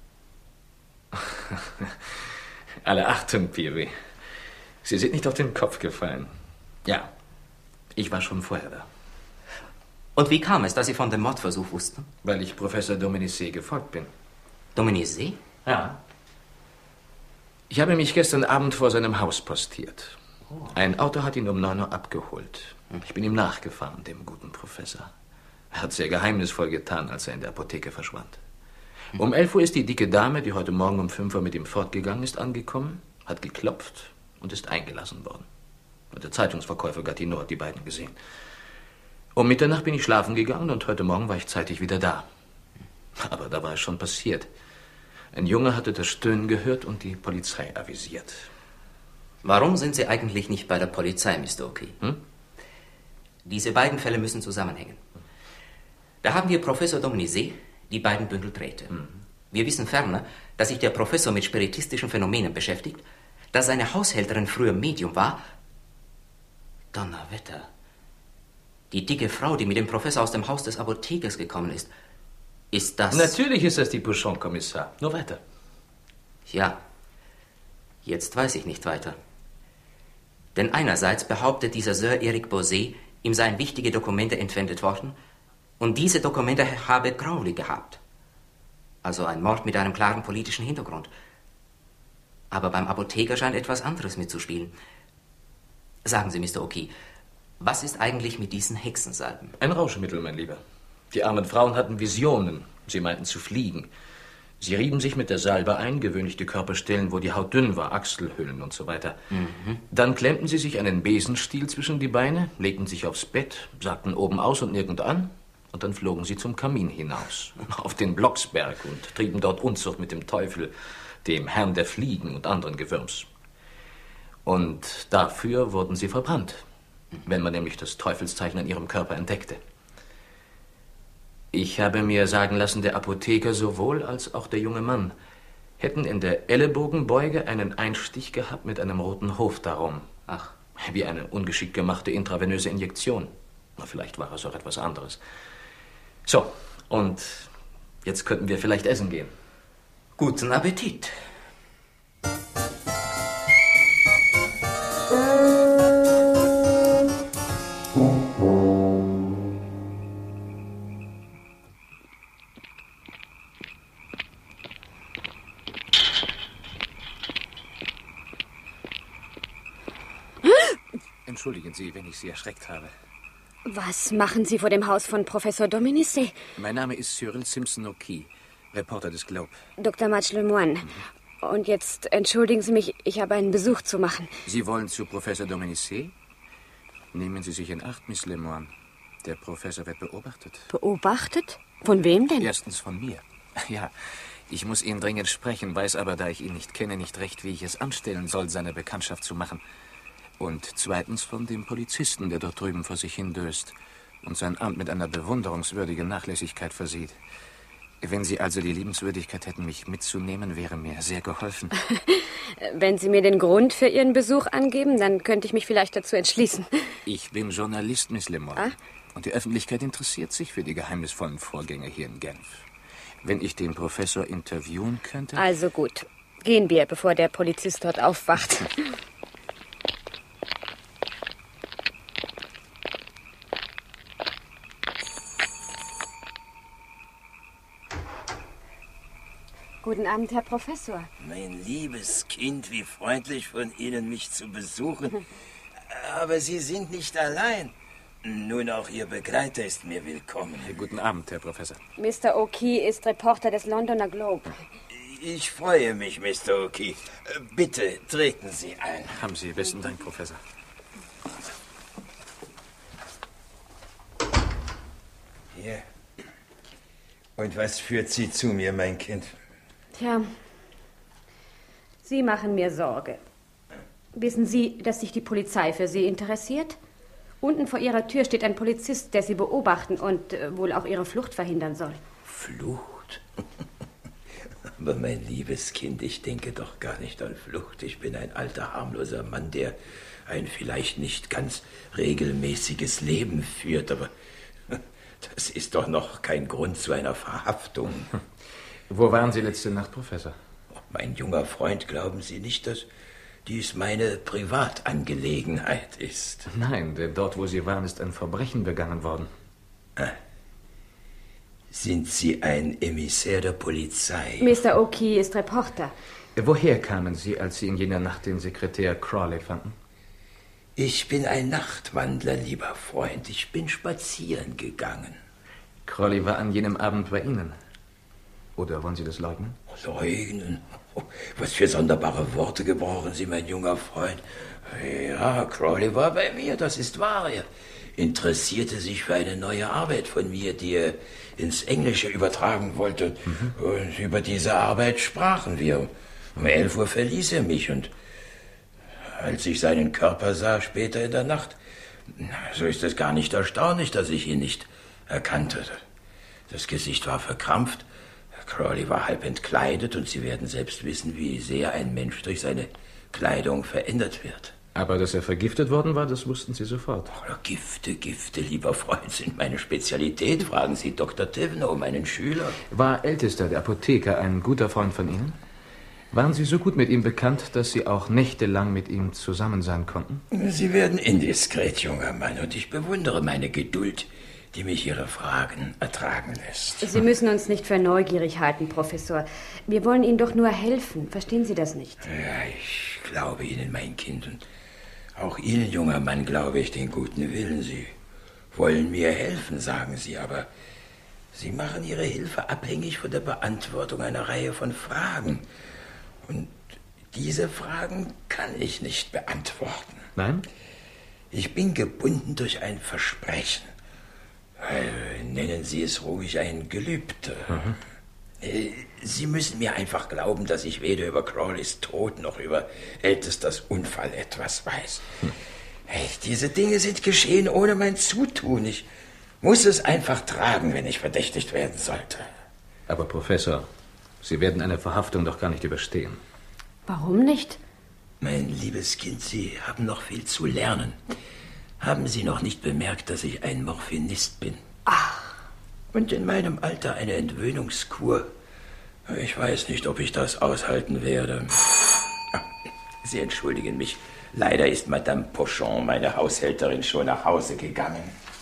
Alle Achtung, Piri. Sie sind nicht auf den Kopf gefallen. Ja, ich war schon vorher da. Und wie kam es, dass Sie von dem Mordversuch wussten? Weil ich Professor Dominice gefolgt bin. Dominice? Ja. Ich habe mich gestern Abend vor seinem Haus postiert. Ein Auto hat ihn um 9 Uhr abgeholt. Ich bin ihm nachgefahren, dem guten Professor. Er hat sehr geheimnisvoll getan, als er in der Apotheke verschwand. Um 11 Uhr ist die dicke Dame, die heute Morgen um 5 Uhr mit ihm fortgegangen ist, angekommen, hat geklopft und ist eingelassen worden. Und der Zeitungsverkäufer Gatineau hat die beiden gesehen. Um Mitternacht bin ich schlafen gegangen und heute Morgen war ich zeitig wieder da. Aber da war es schon passiert. Ein Junge hatte das Stöhnen gehört und die Polizei avisiert. Warum sind Sie eigentlich nicht bei der Polizei, Mr. O'Kay? Diese beiden Fälle müssen zusammenhängen. Da haben wir Professor Dominice, die beiden Bündel Drähte. Wir wissen ferner, dass sich der Professor mit spiritistischen Phänomenen beschäftigt, dass seine Haushälterin früher Medium war. Donnerwetter. Die dicke Frau, die mit dem Professor aus dem Haus des Apothekers gekommen ist, ist das... Natürlich ist das die Bouchon, Kommissar. Nur weiter. Ja, jetzt weiß ich nicht weiter. Denn einerseits behauptet dieser Sir Eric Boset, ihm seien wichtige Dokumente entwendet worden, und diese Dokumente habe Crowley gehabt. Also ein Mord mit einem klaren politischen Hintergrund. Aber beim Apotheker scheint etwas anderes mitzuspielen. Sagen Sie, Mr. O'Kay, was ist eigentlich mit diesen Hexensalben? Ein Rauschmittel, mein Lieber. Die armen Frauen hatten Visionen. Sie meinten zu fliegen. Sie rieben sich mit der Salbe ein, gewöhnlich die Körperstellen, wo die Haut dünn war, Achselhöhlen und so weiter. Dann klemmten sie sich einen Besenstiel zwischen die Beine, legten sich aufs Bett, sagten oben aus und nirgend an, und dann flogen sie zum Kamin hinaus, auf den Blocksberg, und trieben dort Unzucht mit dem Teufel, dem Herrn der Fliegen und anderen Gewürms. Und dafür wurden sie verbrannt, wenn man nämlich das Teufelszeichen an ihrem Körper entdeckte. Ich habe mir sagen lassen, der Apotheker sowohl als auch der junge Mann hätten in der Ellenbogenbeuge einen Einstich gehabt mit einem roten Hof darum. Ach. Wie eine ungeschickt gemachte intravenöse Injektion. Na, vielleicht war es auch etwas anderes. So, und jetzt könnten wir vielleicht essen gehen. Guten Appetit. Entschuldigen Sie, wenn ich Sie erschreckt habe. Was machen Sie vor dem Haus von Professor Dominice? Mein Name ist Cyril Simpson O'Kay, Reporter des Globe. Dr. Match Lemoine. Und jetzt entschuldigen Sie mich, ich habe einen Besuch zu machen. Sie wollen zu Professor Dominice? Nehmen Sie sich in Acht, Miss Lemoine. Der Professor wird beobachtet. Beobachtet? Von wem denn? Erstens von mir. Ja, ich muss Ihnen dringend sprechen, weiß aber, da ich ihn nicht kenne, nicht recht, wie ich es anstellen soll, seine Bekanntschaft zu machen. Und zweitens von dem Polizisten, der dort drüben vor sich hindöst und sein Amt mit einer bewunderungswürdigen Nachlässigkeit versieht. Wenn Sie also die Liebenswürdigkeit hätten, mich mitzunehmen, wäre mir sehr geholfen. Wenn Sie mir den Grund für Ihren Besuch angeben, dann könnte ich mich vielleicht dazu entschließen. Ich bin Journalist, Miss Lemon. Ah? Und die Öffentlichkeit interessiert sich für die geheimnisvollen Vorgänge hier in Genf. Wenn ich den Professor interviewen könnte... Also gut. Gehen wir, bevor der Polizist dort aufwacht. Guten Abend, Herr Professor. Mein liebes Kind, wie freundlich von Ihnen, mich zu besuchen. Aber Sie sind nicht allein. Nun, auch Ihr Begleiter ist mir willkommen. Guten Abend, Herr Professor. Mr. O'Key ist Reporter des Londoner Globe. Ich freue mich, Mr. O'Key. Bitte treten Sie ein. Haben Sie besten Dank, Professor. Hier. Und was führt Sie zu mir, mein Kind? Tja, Sie machen mir Sorge. Wissen Sie, dass sich die Polizei für Sie interessiert? Unten vor Ihrer Tür steht ein Polizist, der Sie beobachten und wohl auch Ihre Flucht verhindern soll. Flucht? Aber mein liebes Kind, ich denke doch gar nicht an Flucht. Ich bin ein alter, harmloser Mann, der ein vielleicht nicht ganz regelmäßiges Leben führt. Aber das ist doch noch kein Grund zu einer Verhaftung. Wo waren Sie letzte Nacht, Professor? Mein junger Freund, glauben Sie nicht, dass dies meine Privatangelegenheit ist? Nein, denn dort, wo Sie waren, ist ein Verbrechen begangen worden. Ah. Sind Sie ein Emissär der Polizei? Mr. O'Key ist Reporter. Woher kamen Sie, als Sie in jener Nacht den Sekretär Crawley fanden? Ich bin ein Nachtwandler, lieber Freund. Ich bin spazieren gegangen. Crawley war an jenem Abend bei Ihnen. Oder wollen Sie das leugnen? Leugnen? Oh, was für sonderbare Worte gebrauchen Sie, mein junger Freund. Ja, Crawley war bei mir, das ist wahr. Er interessierte sich für eine neue Arbeit von mir, die er ins Englische übertragen wollte. Und über diese Arbeit sprachen wir. Um 11 Uhr verließ er mich und als ich seinen Körper sah, später in der Nacht, so ist es gar nicht erstaunlich, dass ich ihn nicht erkannte. Das Gesicht war verkrampft. Crawley war halb entkleidet und Sie werden selbst wissen, wie sehr ein Mensch durch seine Kleidung verändert wird. Aber dass er vergiftet worden war, das wussten Sie sofort. Oh, Gifte, lieber Freund, sind meine Spezialität. Fragen Sie Dr. Thivenot, meinen Schüler. War Ältester, der Apotheker, ein guter Freund von Ihnen? Waren Sie so gut mit ihm bekannt, dass Sie auch nächtelang mit ihm zusammen sein konnten? Sie werden indiskret, junger Mann, und ich bewundere meine Geduld, die mich Ihre Fragen ertragen lässt. Sie müssen uns nicht für neugierig halten, Professor. Wir wollen Ihnen doch nur helfen. Verstehen Sie das nicht? Ja, ich glaube Ihnen, mein Kind. Und auch Ihnen, junger Mann, glaube ich den guten Willen. Sie wollen mir helfen, sagen Sie, aber Sie machen Ihre Hilfe abhängig von der Beantwortung einer Reihe von Fragen. Und diese Fragen kann ich nicht beantworten. Nein? Ich bin gebunden durch ein Versprechen. Nennen Sie es ruhig ein Gelübde. Sie müssen mir einfach glauben, dass ich weder über Crawleys Tod noch über Ältesters Unfall etwas weiß. Diese Dinge sind geschehen ohne mein Zutun. Ich muss es einfach tragen, wenn ich verdächtigt werden sollte. Aber Professor, Sie werden eine Verhaftung doch gar nicht überstehen. Warum nicht? Mein liebes Kind, Sie haben noch viel zu lernen. Haben Sie noch nicht bemerkt, dass ich ein Morphinist bin? Ach. Und in meinem Alter eine Entwöhnungskur. Ich weiß nicht, ob ich das aushalten werde. Sie entschuldigen mich. Leider ist Madame Pochon, meine Haushälterin, schon nach Hause gegangen.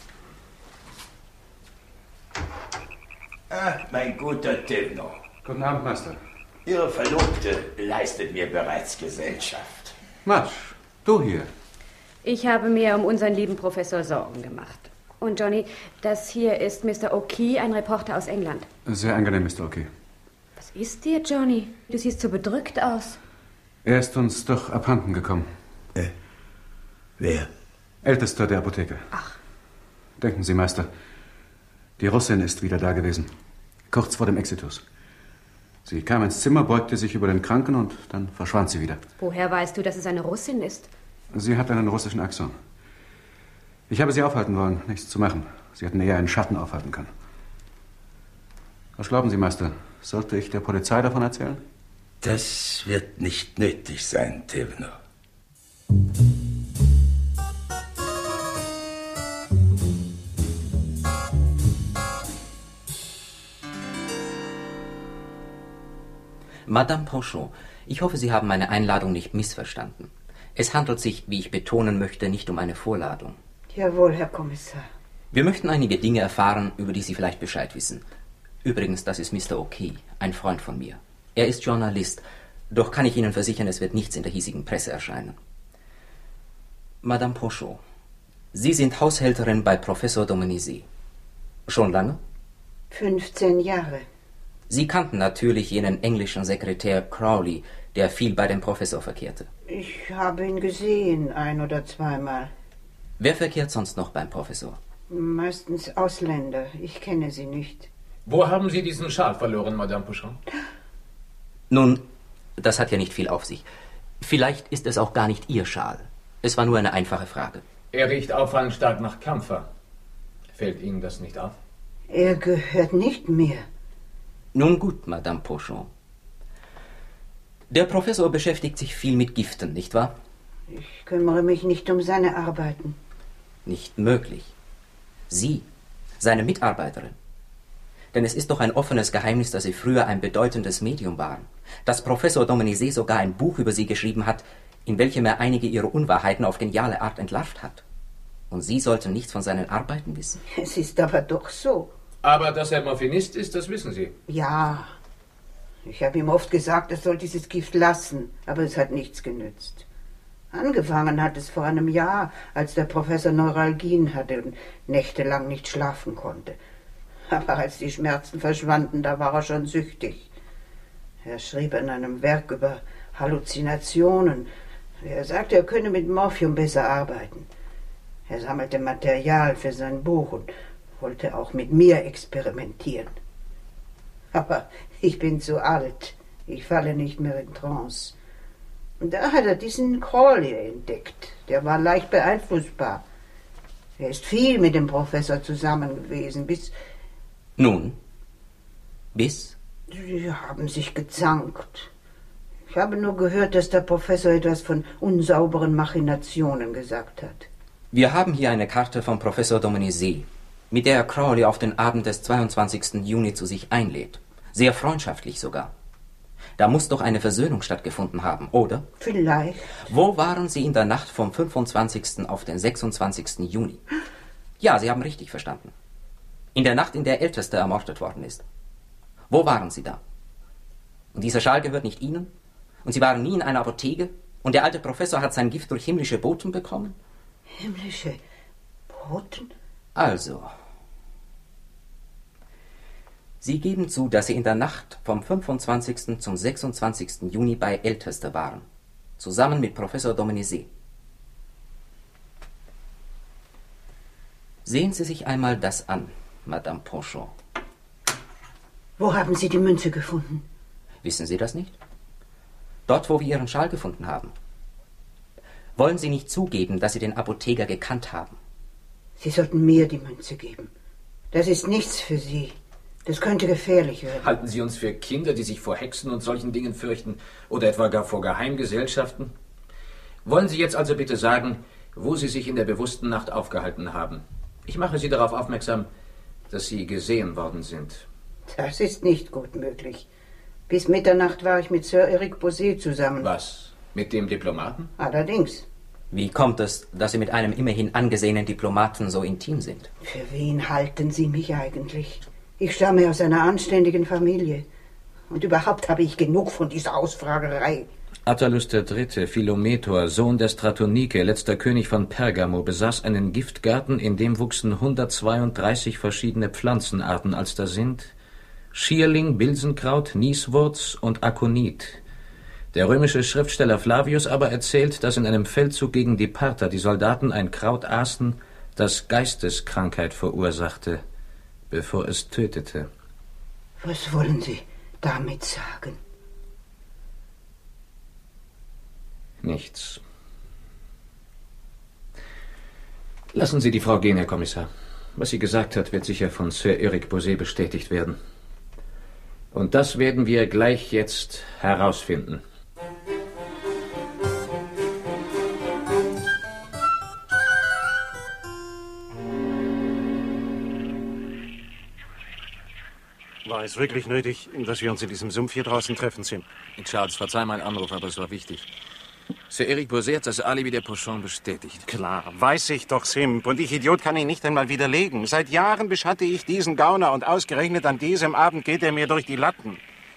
Mein guter Thivenot. Guten Abend, Meister. Ihre Verlobte leistet mir bereits Gesellschaft. Marsch, du hier. Ich habe mir um unseren lieben Professor Sorgen gemacht. Und Johnny, das hier ist Mr. O'Key, ein Reporter aus England. Sehr angenehm, Mr. O'Key. Was ist dir, Johnny? Du siehst so bedrückt aus. Er ist uns doch abhanden gekommen. Wer? Ältester der Apotheke. Ach. Denken Sie, Meister, die Russin ist wieder da gewesen. Kurz vor dem Exitus. Sie kam ins Zimmer, beugte sich über den Kranken und dann verschwand sie wieder. Woher weißt du, dass es eine Russin ist? Sie hat einen russischen Akzent. Ich habe sie aufhalten wollen, nichts zu machen. Sie hätten eher einen Schatten aufhalten können. Was glauben Sie, Meister? Sollte ich der Polizei davon erzählen? Das wird nicht nötig sein, Thévenot. Madame Pochon, ich hoffe, Sie haben meine Einladung nicht missverstanden. Es handelt sich, wie ich betonen möchte, nicht um eine Vorladung. Jawohl, Herr Kommissar. Wir möchten einige Dinge erfahren, über die Sie vielleicht Bescheid wissen. Übrigens, das ist Mr. O'Key, ein Freund von mir. Er ist Journalist, doch kann ich Ihnen versichern, es wird nichts in der hiesigen Presse erscheinen. Madame Pochon, Sie sind Haushälterin bei Professor Dominici. Schon lange? 15 Jahre. Sie kannten natürlich jenen englischen Sekretär Crowley, der viel bei dem Professor verkehrte. Ich habe ihn gesehen, 1 oder 2 Mal. Wer verkehrt sonst noch beim Professor? Meistens Ausländer. Ich kenne sie nicht. Wo haben Sie diesen Schal verloren, Madame Pochon? Nun, das hat ja nicht viel auf sich. Vielleicht ist es auch gar nicht Ihr Schal. Es war nur eine einfache Frage. Er riecht auffallend stark nach Kampfer. Fällt Ihnen das nicht auf? Er gehört nicht mir. Nun gut, Madame Pochon. Der Professor beschäftigt sich viel mit Giften, nicht wahr? Ich kümmere mich nicht um seine Arbeiten. Nicht möglich. Sie, seine Mitarbeiterin. Denn es ist doch ein offenes Geheimnis, dass Sie früher ein bedeutendes Medium waren. Dass Professor Dominici sogar ein Buch über Sie geschrieben hat, in welchem er einige Ihrer Unwahrheiten auf geniale Art entlarvt hat. Und Sie sollten nichts von seinen Arbeiten wissen? Es ist aber doch so. Aber dass er Morphinist ist, das wissen Sie. Ja. Ich habe ihm oft gesagt, er soll dieses Gift lassen, aber es hat nichts genützt. Angefangen hat es vor einem Jahr, als der Professor Neuralgien hatte und nächtelang nicht schlafen konnte. Aber als die Schmerzen verschwanden, da war er schon süchtig. Er schrieb in einem Werk über Halluzinationen. Er sagte, er könne mit Morphium besser arbeiten. Er sammelte Material für sein Buch und wollte auch mit mir experimentieren. Aber ich bin zu alt. Ich falle nicht mehr in Trance. Und da hat er diesen Crowley entdeckt. Der war leicht beeinflussbar. Er ist viel mit dem Professor zusammen gewesen, bis... Nun? Bis? Sie haben sich gezankt. Ich habe nur gehört, dass der Professor etwas von unsauberen Machinationen gesagt hat. Wir haben hier eine Karte von Professor Dominici, mit der er Crowley auf den Abend des 22. Juni zu sich einlädt. Sehr freundschaftlich sogar. Da muss doch eine Versöhnung stattgefunden haben, oder? Vielleicht. Wo waren Sie in der Nacht vom 25. auf den 26. Juni? Ja, Sie haben richtig verstanden. In der Nacht, in der Älteste ermordet worden ist. Wo waren Sie da? Und dieser Schal gehört nicht Ihnen? Und Sie waren nie in einer Apotheke? Und der alte Professor hat sein Gift durch himmlische Boten bekommen? Himmlische Boten? Also, Sie geben zu, dass Sie in der Nacht vom 25. zum 26. Juni bei Älteste waren, zusammen mit Professor Dominici. Sehen Sie sich einmal das an, Madame Pochon. Wo haben Sie die Münze gefunden? Wissen Sie das nicht? Dort, wo wir Ihren Schal gefunden haben. Wollen Sie nicht zugeben, dass Sie den Apotheker gekannt haben? Sie sollten mir die Münze geben. Das ist nichts für Sie. Das könnte gefährlich werden. Halten Sie uns für Kinder, die sich vor Hexen und solchen Dingen fürchten? Oder etwa gar vor Geheimgesellschaften? Wollen Sie jetzt also bitte sagen, wo Sie sich in der bewussten Nacht aufgehalten haben? Ich mache Sie darauf aufmerksam, dass Sie gesehen worden sind. Das ist nicht gut möglich. Bis Mitternacht war ich mit Sir Eric Bosé zusammen. Was? Mit dem Diplomaten? Allerdings. Wie kommt es, dass Sie mit einem immerhin angesehenen Diplomaten so intim sind? Für wen halten Sie mich eigentlich? Ich stamme aus einer anständigen Familie. Und überhaupt habe ich genug von dieser Ausfragerei. Attalus III., Philometor, Sohn der Stratonike, letzter König von Pergamo, besaß einen Giftgarten, in dem wuchsen 132 verschiedene Pflanzenarten, als da sind Schierling, Bilsenkraut, Nieswurz und Akonit. Der römische Schriftsteller Flavius aber erzählt, dass in einem Feldzug gegen die Parther die Soldaten ein Kraut aßen, das Geisteskrankheit verursachte, bevor es tötete. Was wollen Sie damit sagen? Nichts. Lassen Sie die Frau gehen, Herr Kommissar. Was sie gesagt hat, wird sicher von Sir Eric Bosé bestätigt werden. Und das werden wir gleich jetzt herausfinden. War es wirklich nötig, dass wir uns in diesem Sumpf hier draußen treffen, Sim? Charles, verzeih meinen Anruf, aber es war wichtig. Sir Eric Bourset hat das Alibi der Pochon bestätigt. Klar, weiß ich doch, Sim. Und ich, Idiot, kann ihn nicht einmal widerlegen. Seit Jahren beschatte ich diesen Gauner und ausgerechnet an diesem Abend geht er mir durch die Latten.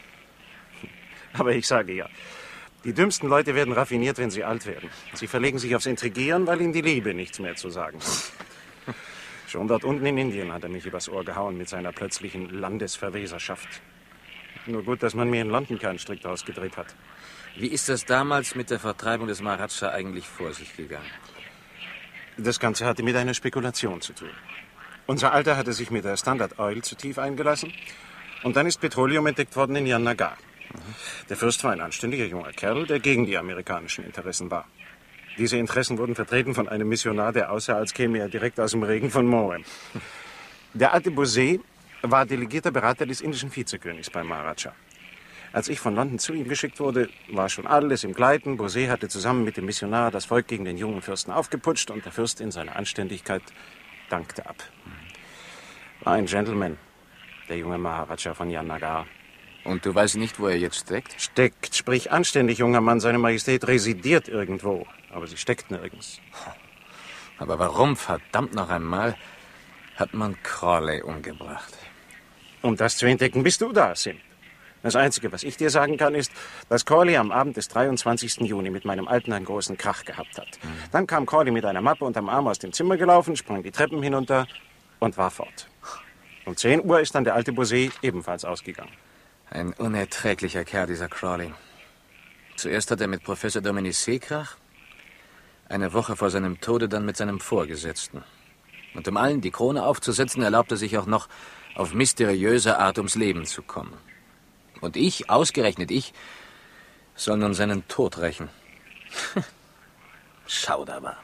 Aber ich sage ja, die dümmsten Leute werden raffiniert, wenn sie alt werden. Sie verlegen sich aufs Intrigieren, weil ihnen die Liebe nichts mehr zu sagen hat. Schon dort unten in Indien hat er mich übers Ohr gehauen mit seiner plötzlichen Landesverweserschaft. Nur gut, dass man mir in London keinen Strick draus gedreht hat. Wie ist das damals mit der Vertreibung des Maharaja eigentlich vor sich gegangen? Das Ganze hatte mit einer Spekulation zu tun. Unser Alter hatte sich mit der Standard Oil zu tief eingelassen. Und dann ist Petroleum entdeckt worden in Jamnagar. Der Fürst war ein anständiger junger Kerl, der gegen die amerikanischen Interessen war. Diese Interessen wurden vertreten von einem Missionar, der aussah, als käme er direkt aus dem Regen von Mohem. Der alte Bourset war delegierter Berater des indischen Vizekönigs beim Maharaja. Als ich von London zu ihm geschickt wurde, war schon alles im Gleiten. Bourset hatte zusammen mit dem Missionar das Volk gegen den jungen Fürsten aufgeputscht und der Fürst in seiner Anständigkeit dankte ab. War ein Gentleman, der junge Maharaja von Jamnagar. Und du weißt nicht, wo er jetzt steckt? Steckt, sprich anständig, junger Mann. Seine Majestät residiert irgendwo, aber sie steckt nirgends. Aber warum, verdammt noch einmal, hat man Crawley umgebracht? Um das zu entdecken, bist du da, Sim. Das Einzige, was ich dir sagen kann, ist, dass Crawley am Abend des 23. Juni mit meinem Alten einen großen Krach gehabt hat. Dann kam Crawley mit einer Mappe unterm Arm aus dem Zimmer gelaufen, sprang die Treppen hinunter und war fort. Um 10 Uhr ist dann der alte Bourset ebenfalls ausgegangen. Ein unerträglicher Kerl, dieser Crawley. Zuerst hat er mit Professor Dominique Krach, eine Woche vor seinem Tode dann mit seinem Vorgesetzten. Und um allen die Krone aufzusetzen, erlaubt er sich auch noch, auf mysteriöse Art ums Leben zu kommen. Und ich, ausgerechnet ich, soll nun seinen Tod rächen. Schauderbar.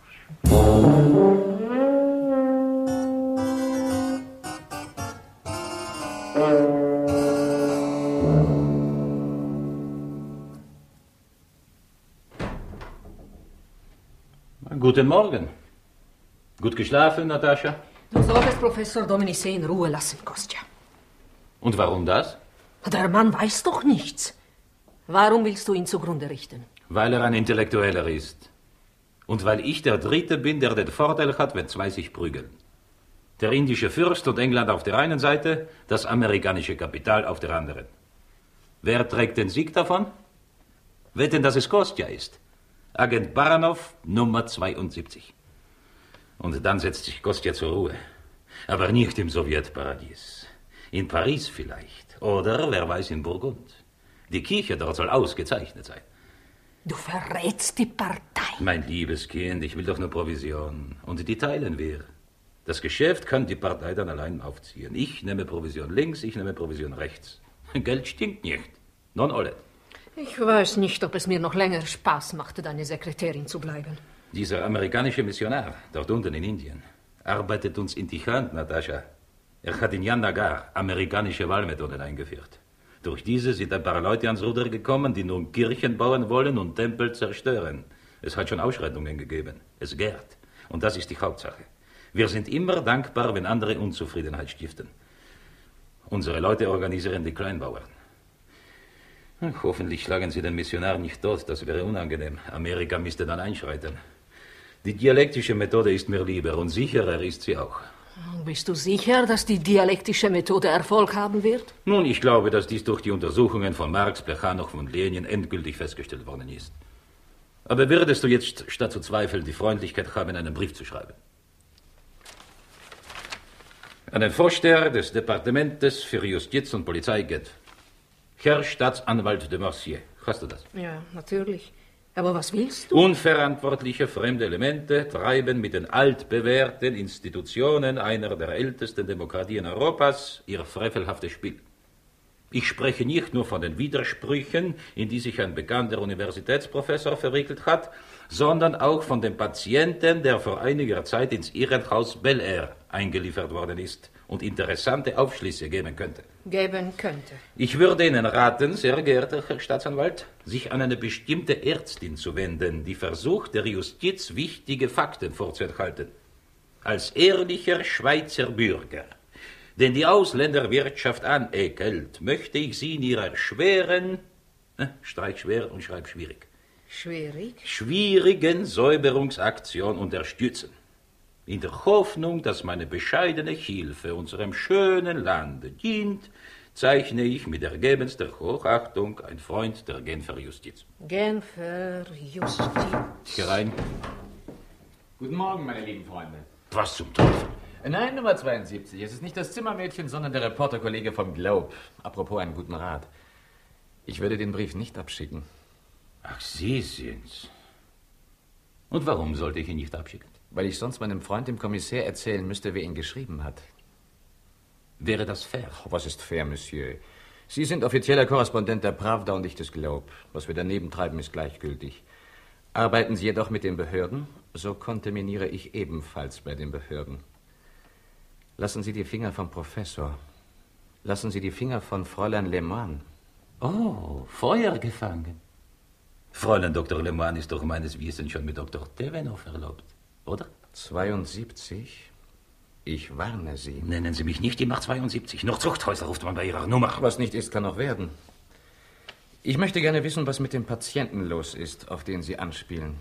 Guten Morgen. Gut geschlafen, Natascha? Du solltest Professor Dominique in Ruhe lassen, Kostja. Und warum das? Der Mann weiß doch nichts. Warum willst du ihn zugrunde richten? Weil er ein Intellektueller ist. Und weil ich der Dritte bin, der den Vorteil hat, wenn zwei sich prügeln. Der indische Fürst und England auf der einen Seite, das amerikanische Kapital auf der anderen. Wer trägt den Sieg davon? Wetten, dass es Kostja ist. Agent Baranov, Nummer 72. Und dann setzt sich Kostja zur Ruhe. Aber nicht im Sowjetparadies. In Paris vielleicht. Oder, wer weiß, in Burgund. Die Kirche dort soll ausgezeichnet sein. Du verrätst die Partei. Mein liebes Kind, ich will doch nur Provision. Und die teilen wir. Das Geschäft kann die Partei dann allein aufziehen. Ich nehme Provision links, ich nehme Provision rechts. Geld stinkt nicht. Non olet. Ich weiß nicht, ob es mir noch länger Spaß machte, deine Sekretärin zu bleiben. Dieser amerikanische Missionar, dort unten in Indien, arbeitet uns in die Hand, Natascha. Er hat in Jamnagar amerikanische Wahlmethoden eingeführt. Durch diese sind ein paar Leute ans Ruder gekommen, die nun Kirchen bauen wollen und Tempel zerstören. Es hat schon Ausschreitungen gegeben. Es gärt. Und das ist die Hauptsache. Wir sind immer dankbar, wenn andere Unzufriedenheit stiften. Unsere Leute organisieren die Kleinbauern. Hoffentlich schlagen sie den Missionar nicht tot, das wäre unangenehm. Amerika müsste dann einschreiten. Die dialektische Methode ist mir lieber und sicherer ist sie auch. Bist du sicher, dass die dialektische Methode Erfolg haben wird? Nun, ich glaube, dass dies durch die Untersuchungen von Marx, Plechanow und Lenin endgültig festgestellt worden ist. Aber würdest du jetzt, statt zu zweifeln, die Freundlichkeit haben, einen Brief zu schreiben? An den Vorsteher des Departementes für Justiz und Polizei geht. Herr Staatsanwalt de Mercier. Hast du das? Ja, natürlich. Aber was willst du? Unverantwortliche fremde Elemente treiben mit den altbewährten Institutionen einer der ältesten Demokratien Europas ihr frevelhaftes Spiel. Ich spreche nicht nur von den Widersprüchen, in die sich ein bekannter Universitätsprofessor verwickelt hat, sondern auch von dem Patienten, der vor einiger Zeit ins Irrenhaus Bel Air eingeliefert worden ist und interessante Aufschlüsse geben könnte. Ich würde Ihnen raten, sehr geehrter Herr Staatsanwalt, sich an eine bestimmte Ärztin zu wenden, die versucht, der Justiz wichtige Fakten vorzuenthalten. Als ehrlicher Schweizer Bürger, den die Ausländerwirtschaft anekelt, möchte ich Sie in Ihrer schweren, streich schwer und schreib schwierig, schwierigen Säuberungsaktion unterstützen. In der Hoffnung, dass meine bescheidene Hilfe unserem schönen Lande dient, zeichne ich mit ergebenster Hochachtung ein Freund der Genfer Justiz. Genfer Justiz. Herein. Guten Morgen, meine lieben Freunde. Was zum Teufel? Nein, Nummer 72. Es ist nicht das Zimmermädchen, sondern der Reporterkollege vom Globe. Apropos einen guten Rat. Ich würde den Brief nicht abschicken. Ach, Sie sind's. Und warum sollte ich ihn nicht abschicken? Weil ich sonst meinem Freund, dem Kommissär, erzählen müsste, wer ihn geschrieben hat. Wäre das fair? Oh, was ist fair, Monsieur? Sie sind offizieller Korrespondent der Pravda und ich des Globe. Was wir daneben treiben, ist gleichgültig. Arbeiten Sie jedoch mit den Behörden, so kontaminiere ich ebenfalls bei den Behörden. Lassen Sie die Finger vom Professor. Lassen Sie die Finger von Fräulein Lemoine. Oh, Feuer gefangen. Fräulein Dr. Lemoine ist doch meines Wissens schon mit Dr. Thevenot verlobt, oder? 72? Ich warne Sie. Nennen Sie mich nicht immer 72. Noch Zuchthäuser ruft man bei Ihrer Nummer. Was nicht ist, kann noch werden. Ich möchte gerne wissen, was mit dem Patienten los ist, auf den Sie anspielen.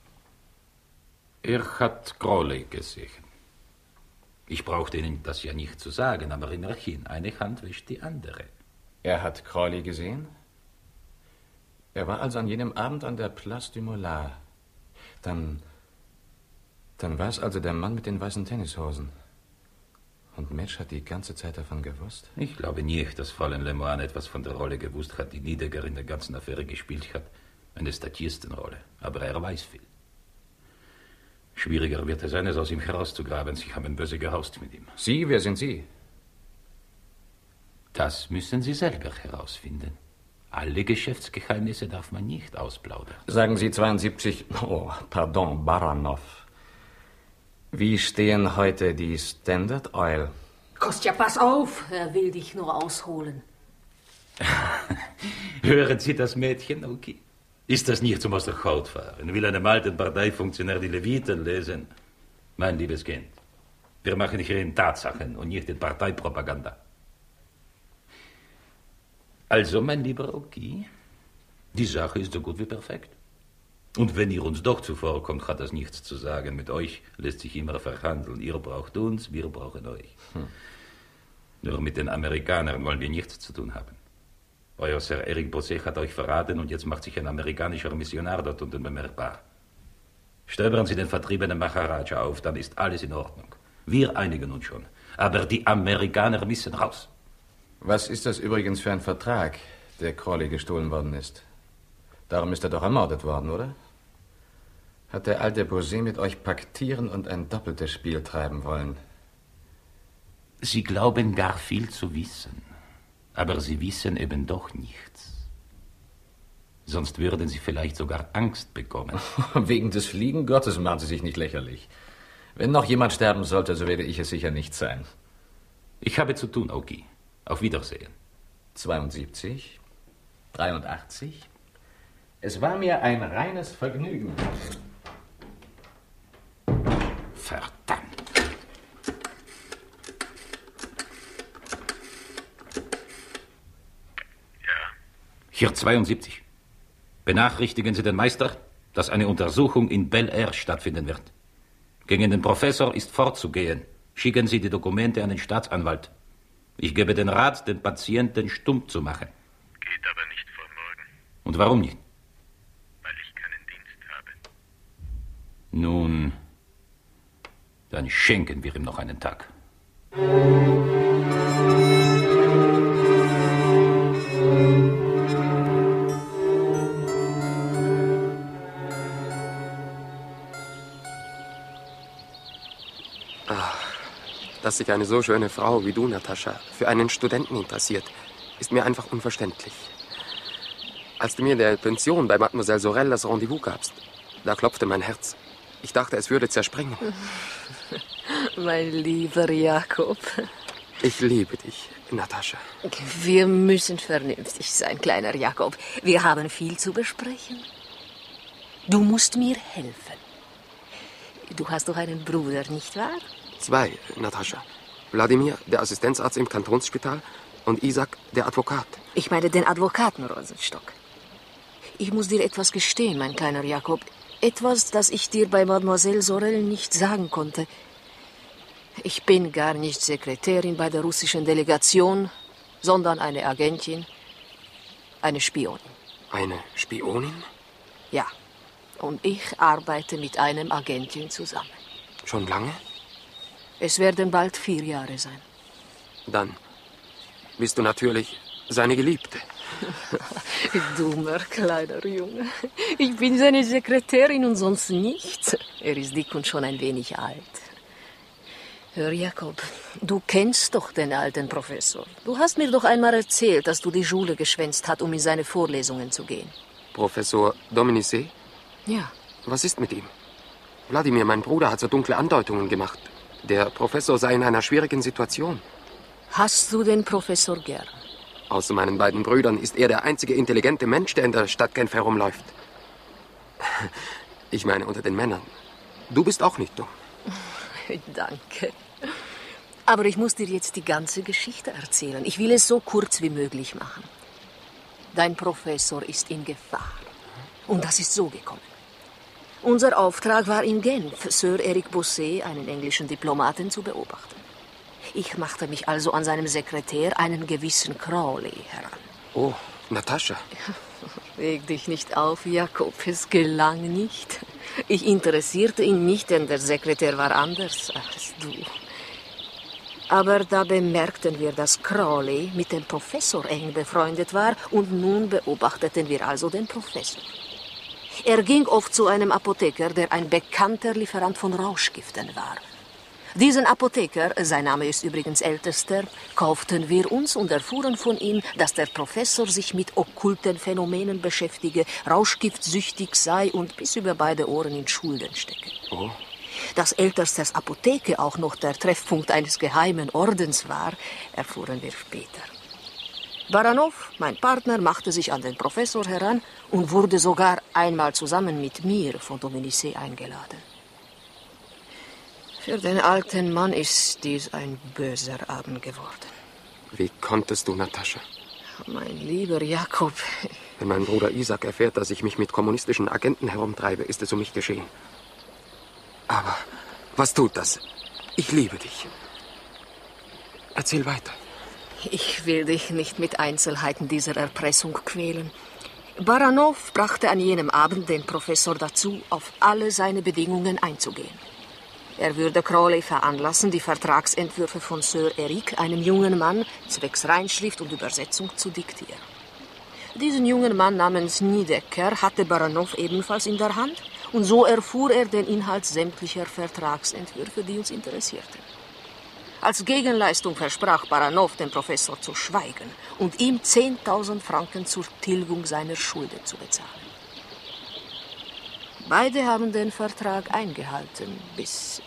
Er hat Crowley gesehen. Ich brauchte Ihnen das ja nicht zu sagen, aber immerhin, eine Hand wäscht die andere. Er hat Crowley gesehen? Er war also an jenem Abend an der Place du Moulin. Dann war es also der Mann mit den weißen Tennishosen. Und Match hat die ganze Zeit davon gewusst? Ich glaube nicht, dass Fräulein Lemoine etwas von der Rolle gewusst hat, die Niedegger in der ganzen Affäre gespielt hat. Eine Statistenrolle. Aber er weiß viel. Schwieriger wird es sein, es aus ihm herauszugraben. Sie haben böse gehaust mit ihm. Sie? Wer sind Sie? Das müssen Sie selber herausfinden. Alle Geschäftsgeheimnisse darf man nicht ausplaudern. Sagen Sie 72... Oh, pardon, Baranov. Wie stehen heute die Standard Oil? Kostja, pass auf, er will dich nur ausholen. Hören Sie das Mädchen, okay? Ist das nicht zum aus der Haut fahren? Will einem alten Parteifunktionär die Leviten lesen? Mein liebes Kind, wir machen hier in Tatsachen und nicht in Parteipropaganda. Also, mein lieber Oki, die Sache ist so gut wie perfekt. Und wenn ihr uns doch zuvorkommt, hat das nichts zu sagen. Mit euch lässt sich immer verhandeln. Ihr braucht uns, wir brauchen euch. Nur mit den Amerikanern wollen wir nichts zu tun haben. Euer Sir Eric Bosset hat euch verraten und jetzt macht sich ein amerikanischer Missionar dort unten bemerkbar. Stöbern Sie den vertriebenen Maharaja auf, dann ist alles in Ordnung. Wir einigen uns schon. Aber die Amerikaner müssen raus. Was ist das übrigens für ein Vertrag, der Crowley gestohlen worden ist? Darum ist er doch ermordet worden, oder? Hat der alte Bosset mit euch paktieren und ein doppeltes Spiel treiben wollen? Sie glauben gar viel zu wissen. Aber Sie wissen eben doch nichts. Sonst würden Sie vielleicht sogar Angst bekommen. Wegen des Fliegengottes machen Sie sich nicht lächerlich. Wenn noch jemand sterben sollte, so werde ich es sicher nicht sein. Ich habe zu tun, Oki. Auf Wiedersehen. 72, 83. Es war mir ein reines Vergnügen. Verdammt. Hier 72. Benachrichtigen Sie den Meister, dass eine Untersuchung in Bel Air stattfinden wird. Gegen den Professor ist vorzugehen. Schicken Sie die Dokumente an den Staatsanwalt. Ich gebe den Rat, den Patienten stumm zu machen. Geht aber nicht vor morgen. Und warum nicht? Weil ich keinen Dienst habe. Nun, dann schenken wir ihm noch einen Tag. Dass sich eine so schöne Frau wie du, Natascha, für einen Studenten interessiert. ist mir einfach unverständlich. Als du mir in der Pension bei Mademoiselle Sorel das Rendezvous gabst, da klopfte mein Herz. Ich dachte, es würde zerspringen. Mein lieber Jakob. Ich liebe dich, Natascha. Wir müssen vernünftig sein, kleiner Jakob. Wir haben viel zu besprechen. Du musst mir helfen. Du hast doch einen Bruder, nicht wahr? 2, Natascha. Wladimir, der Assistenzarzt im Kantonsspital, und Isaac, der Advokat. Ich meine den Advokaten Rosenstock. Ich muss dir etwas gestehen, mein kleiner Jakob. Etwas, das ich dir bei Mademoiselle Sorel nicht sagen konnte. Ich bin gar nicht Sekretärin bei der russischen Delegation, sondern eine Agentin, eine Spionin. Eine Spionin? Ja, und ich arbeite mit einem Agentin zusammen. Schon lange? Es werden bald 4 Jahre sein. Dann bist du natürlich seine Geliebte. Dummer kleiner Junge. Ich bin seine Sekretärin und sonst nichts. Er ist dick und schon ein wenig alt. Hör, Jakob, du kennst doch den alten Professor. Du hast mir doch einmal erzählt, dass du die Schule geschwänzt hast, um in seine Vorlesungen zu gehen. Professor Dominice? Ja. Was ist mit ihm? Wladimir, mein Bruder, hat so dunkle Andeutungen gemacht. Der Professor sei in einer schwierigen Situation. Hast du den Professor gern? Außer meinen beiden Brüdern ist er der einzige intelligente Mensch, der in der Stadt Genf herumläuft. Ich meine, unter den Männern. Du bist auch nicht dumm. Danke. Aber ich muss dir jetzt die ganze Geschichte erzählen. Ich will es so kurz wie möglich machen. Dein Professor ist in Gefahr. Und das ist so gekommen. Unser Auftrag war in Genf, Sir Eric Bosset, einen englischen Diplomaten, zu beobachten. Ich machte mich also an seinem Sekretär, einen gewissen Crowley, heran. Oh, Natascha. Reg dich nicht auf, Jakob. Es gelang nicht. Ich interessierte ihn nicht, denn der Sekretär war anders als du. Aber da bemerkten wir, dass Crowley mit dem Professor eng befreundet war, und nun beobachteten wir also den Professor. Er ging oft zu einem Apotheker, der ein bekannter Lieferant von Rauschgiften war. Diesen Apotheker, sein Name ist übrigens Ältester, kauften wir uns und erfuhren von ihm, dass der Professor sich mit okkulten Phänomenen beschäftige, rauschgiftsüchtig sei und bis über beide Ohren in Schulden stecke. Oh. Dass Ältesters Apotheke auch noch der Treffpunkt eines geheimen Ordens war, erfuhren wir später. Baranov, mein Partner, machte sich an den Professor heran und wurde sogar einmal zusammen mit mir von Dominice eingeladen. Für den alten Mann ist dies ein böser Abend geworden. Wie konntest du, Natascha? Mein lieber Jakob. Wenn mein Bruder Isaac erfährt, dass ich mich mit kommunistischen Agenten herumtreibe, ist es um mich geschehen. Aber was tut das? Ich liebe dich. Erzähl weiter. Ich will dich nicht mit Einzelheiten dieser Erpressung quälen. Baranov brachte an jenem Abend den Professor dazu, auf alle seine Bedingungen einzugehen. Er würde Crowley veranlassen, die Vertragsentwürfe von Sir Eric, einem jungen Mann, zwecks Reinschrift und Übersetzung zu diktieren. Diesen jungen Mann namens Niedecker hatte Baranov ebenfalls in der Hand, und so erfuhr er den Inhalt sämtlicher Vertragsentwürfe, die uns interessierten. Als Gegenleistung versprach Baranov, dem Professor zu schweigen und ihm 10.000 Franken zur Tilgung seiner Schulden zu bezahlen. Beide haben den Vertrag eingehalten, bis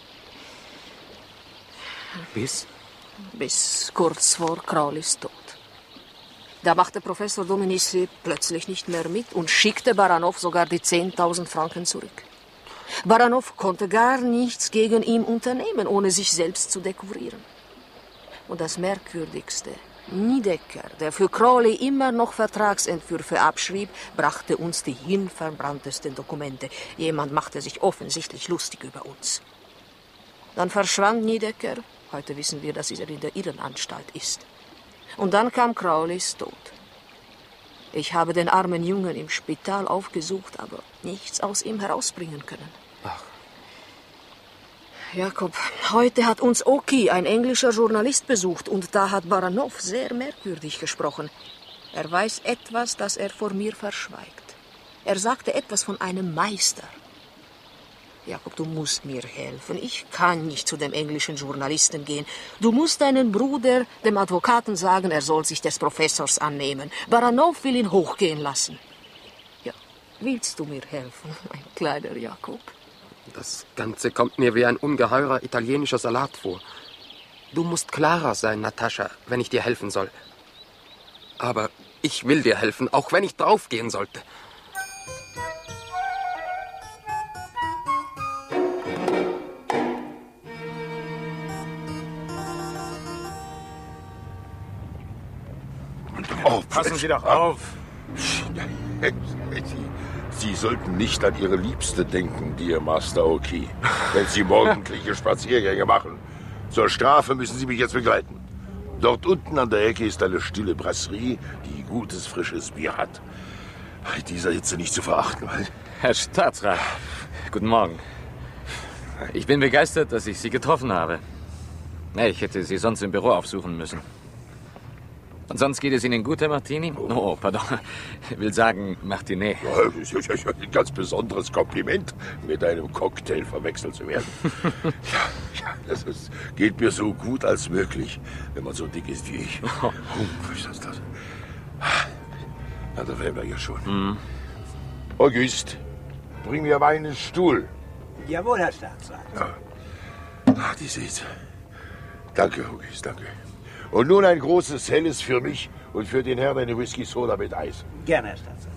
kurz vor Crowleys Tod. Da machte Professor Dominice plötzlich nicht mehr mit und schickte Baranov sogar die 10.000 Franken zurück. Baranov konnte gar nichts gegen ihn unternehmen, ohne sich selbst zu dekorieren. Und das Merkwürdigste: Niedecker, der für Crowley immer noch Vertragsentwürfe abschrieb, brachte uns die hirnverbranntesten Dokumente. Jemand machte sich offensichtlich lustig über uns. Dann verschwand Niedecker. Heute wissen wir, dass er in der Irrenanstalt ist. Und dann kam Crowleys Tod. Ich habe den armen Jungen im Spital aufgesucht, aber nichts aus ihm herausbringen können. Ach. Jakob, heute hat uns Oki, ein englischer Journalist, besucht, und da hat Baranov sehr merkwürdig gesprochen. Er weiß etwas, das er vor mir verschweigt. Er sagte etwas von einem Meister. Jakob, du musst mir helfen. Ich kann nicht zu dem englischen Journalisten gehen. Du musst deinem Bruder, dem Advokaten, sagen, er soll sich des Professors annehmen. Baranov will ihn hochgehen lassen. Ja, willst du mir helfen, mein kleiner Jakob? Das Ganze kommt mir wie ein ungeheurer italienischer Salat vor. Du musst klarer sein, Natascha, wenn ich dir helfen soll. Aber ich will dir helfen, auch wenn ich draufgehen sollte. Oh, passen Sie doch auf. Sie sollten nicht an Ihre Liebste denken, dear Master Oki, wenn Sie morgendliche Spaziergänge machen. Zur Strafe müssen Sie mich jetzt begleiten. Dort unten an der Ecke ist eine stille Brasserie, die gutes, frisches Bier hat. Bei dieser Hitze nicht zu verachten. Herr Staatsrat, guten Morgen. Ich bin begeistert, dass ich Sie getroffen habe. Ich hätte Sie sonst im Büro aufsuchen müssen. Und sonst geht es Ihnen gut, Herr Martini? Oh, pardon. Ich will sagen, Martinet. Ein ganz besonderes Kompliment, mit einem Cocktail verwechselt zu werden. Das geht mir so gut als möglich, wenn man so dick ist wie ich. Was ist das? Na, da wären wir ja schon. Auguste, bring mir meinen Stuhl. Jawohl, Herr Staatsrat. Ja. Ach, die Hitze. Danke, Auguste, danke. Und nun ein großes Helles für mich und für den Herrn eine Whisky-Soda mit Eis. Gerne, Herr Staatsrat.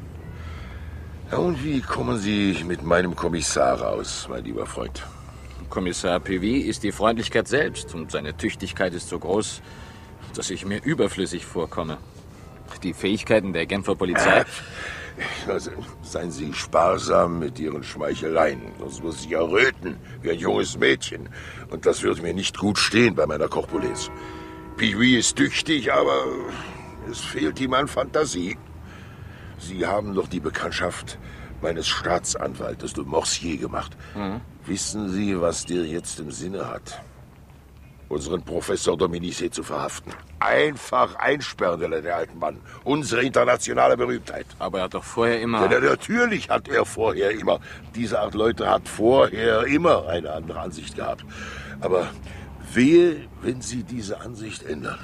Ja, und wie kommen Sie mit meinem Kommissar aus, mein lieber Freund? Kommissar Puvis ist die Freundlichkeit selbst und seine Tüchtigkeit ist so groß, dass ich mir überflüssig vorkomme. Die Fähigkeiten der Genfer Polizei... Also, seien Sie sparsam mit Ihren Schmeicheleien, sonst muss ich erröten wie ein junges Mädchen. Und das würde mir nicht gut stehen bei meiner Korpulenz. Puvis ist tüchtig, aber es fehlt ihm an Fantasie. Sie haben doch die Bekanntschaft meines Staatsanwaltes de Morsier gemacht. Wissen Sie, was der jetzt im Sinne hat? Unseren Professor Dominici zu verhaften. Einfach einsperren, der alten Mann. Unsere internationale Berühmtheit. Aber er hat doch vorher immer... Ja, natürlich hat er vorher immer. Diese Art Leute hat vorher immer eine andere Ansicht gehabt. Aber wehe, wenn Sie diese Ansicht ändern.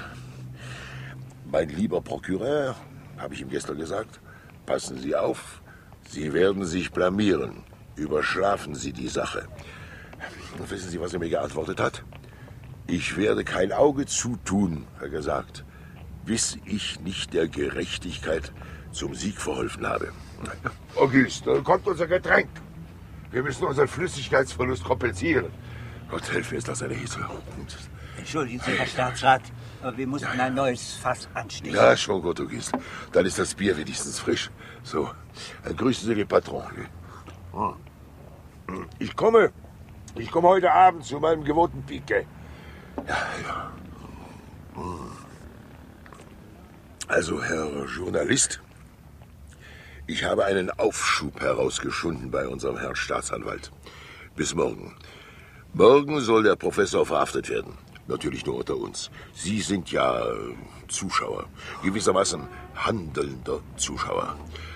Mein lieber Procureur, habe ich ihm gestern gesagt, passen Sie auf, Sie werden sich blamieren. Überschlafen Sie die Sache. Und wissen Sie, was er mir geantwortet hat? Ich werde kein Auge zutun, hat er gesagt, bis ich nicht der Gerechtigkeit zum Sieg verholfen habe. Auguste, kommt unser Getränk. Wir müssen unseren Flüssigkeitsverlust kompensieren. Gott helfe, ist das eine Hitze. Entschuldigen Sie, Herr Staatsrat, aber wir mussten ein neues Fass anstechen. Ja, schon gut, Auguste. Dann ist das Bier wenigstens frisch. So, dann grüßen Sie den Patron. Ich komme heute Abend zu meinem gewohnten Piquet. Ja. Also, Herr Journalist, ich habe einen Aufschub herausgeschunden bei unserem Herrn Staatsanwalt. Bis morgen. Morgen soll der Professor verhaftet werden. Natürlich nur unter uns. Sie sind ja Zuschauer. Gewissermaßen handelnder Zuschauer.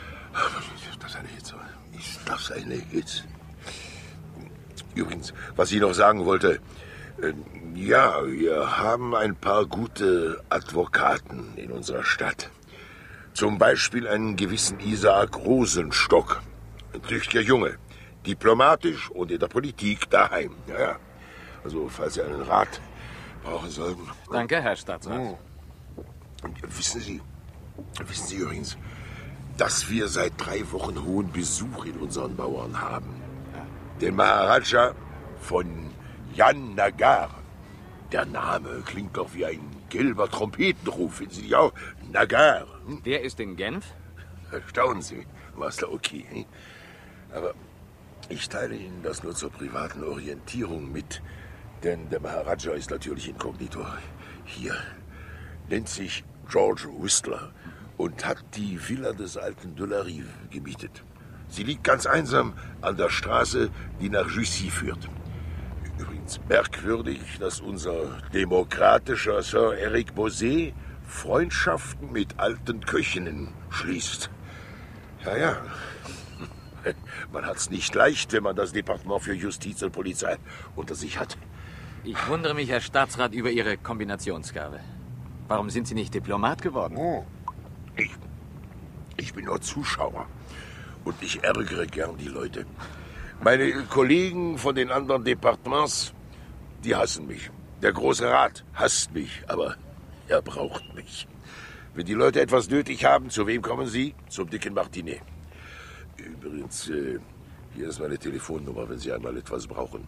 Ist das eine Hitze? Übrigens, was ich noch sagen wollte... Ja, wir haben ein paar gute Advokaten in unserer Stadt. Zum Beispiel einen gewissen Isaac Rosenstock. Ein tüchtiger Junge. Diplomatisch und in der Politik daheim. Ja. Also, falls Sie einen Rat brauchen sollten. Danke, Herr Staatsrat. Und wissen Sie übrigens, dass wir seit 3 Wochen hohen Besuch in unseren Mauern haben. Den Maharaja von Jan Nagar. Der Name klingt doch wie ein gelber Trompetenruf, finden Sie nicht auch? Nagar. Der ist in Genf? Erstaunen Sie, Master Oki. Aber ich teile Ihnen das nur zur privaten Orientierung mit. Denn der Maharaja ist natürlich inkognito. Hier nennt sich George Whistler und hat die Villa des alten de la Rive gemietet. Sie liegt ganz einsam an der Straße, die nach Jussy führt. Übrigens merkwürdig, dass unser demokratischer Sir Eric Bosé Freundschaften mit alten Köchinnen schließt. Ja. Man hat's nicht leicht, wenn man das Departement für Justiz und Polizei unter sich hat. Ich wundere mich, Herr Staatsrat, über Ihre Kombinationsgabe. Warum sind Sie nicht Diplomat geworden? Oh. Ich bin nur Zuschauer. Und ich ärgere gern die Leute. Meine Kollegen von den anderen Departements, die hassen mich. Der Große Rat hasst mich, aber er braucht mich. Wenn die Leute etwas nötig haben, zu wem kommen sie? Zum dicken Martinet. Übrigens, hier ist meine Telefonnummer, wenn Sie einmal etwas brauchen.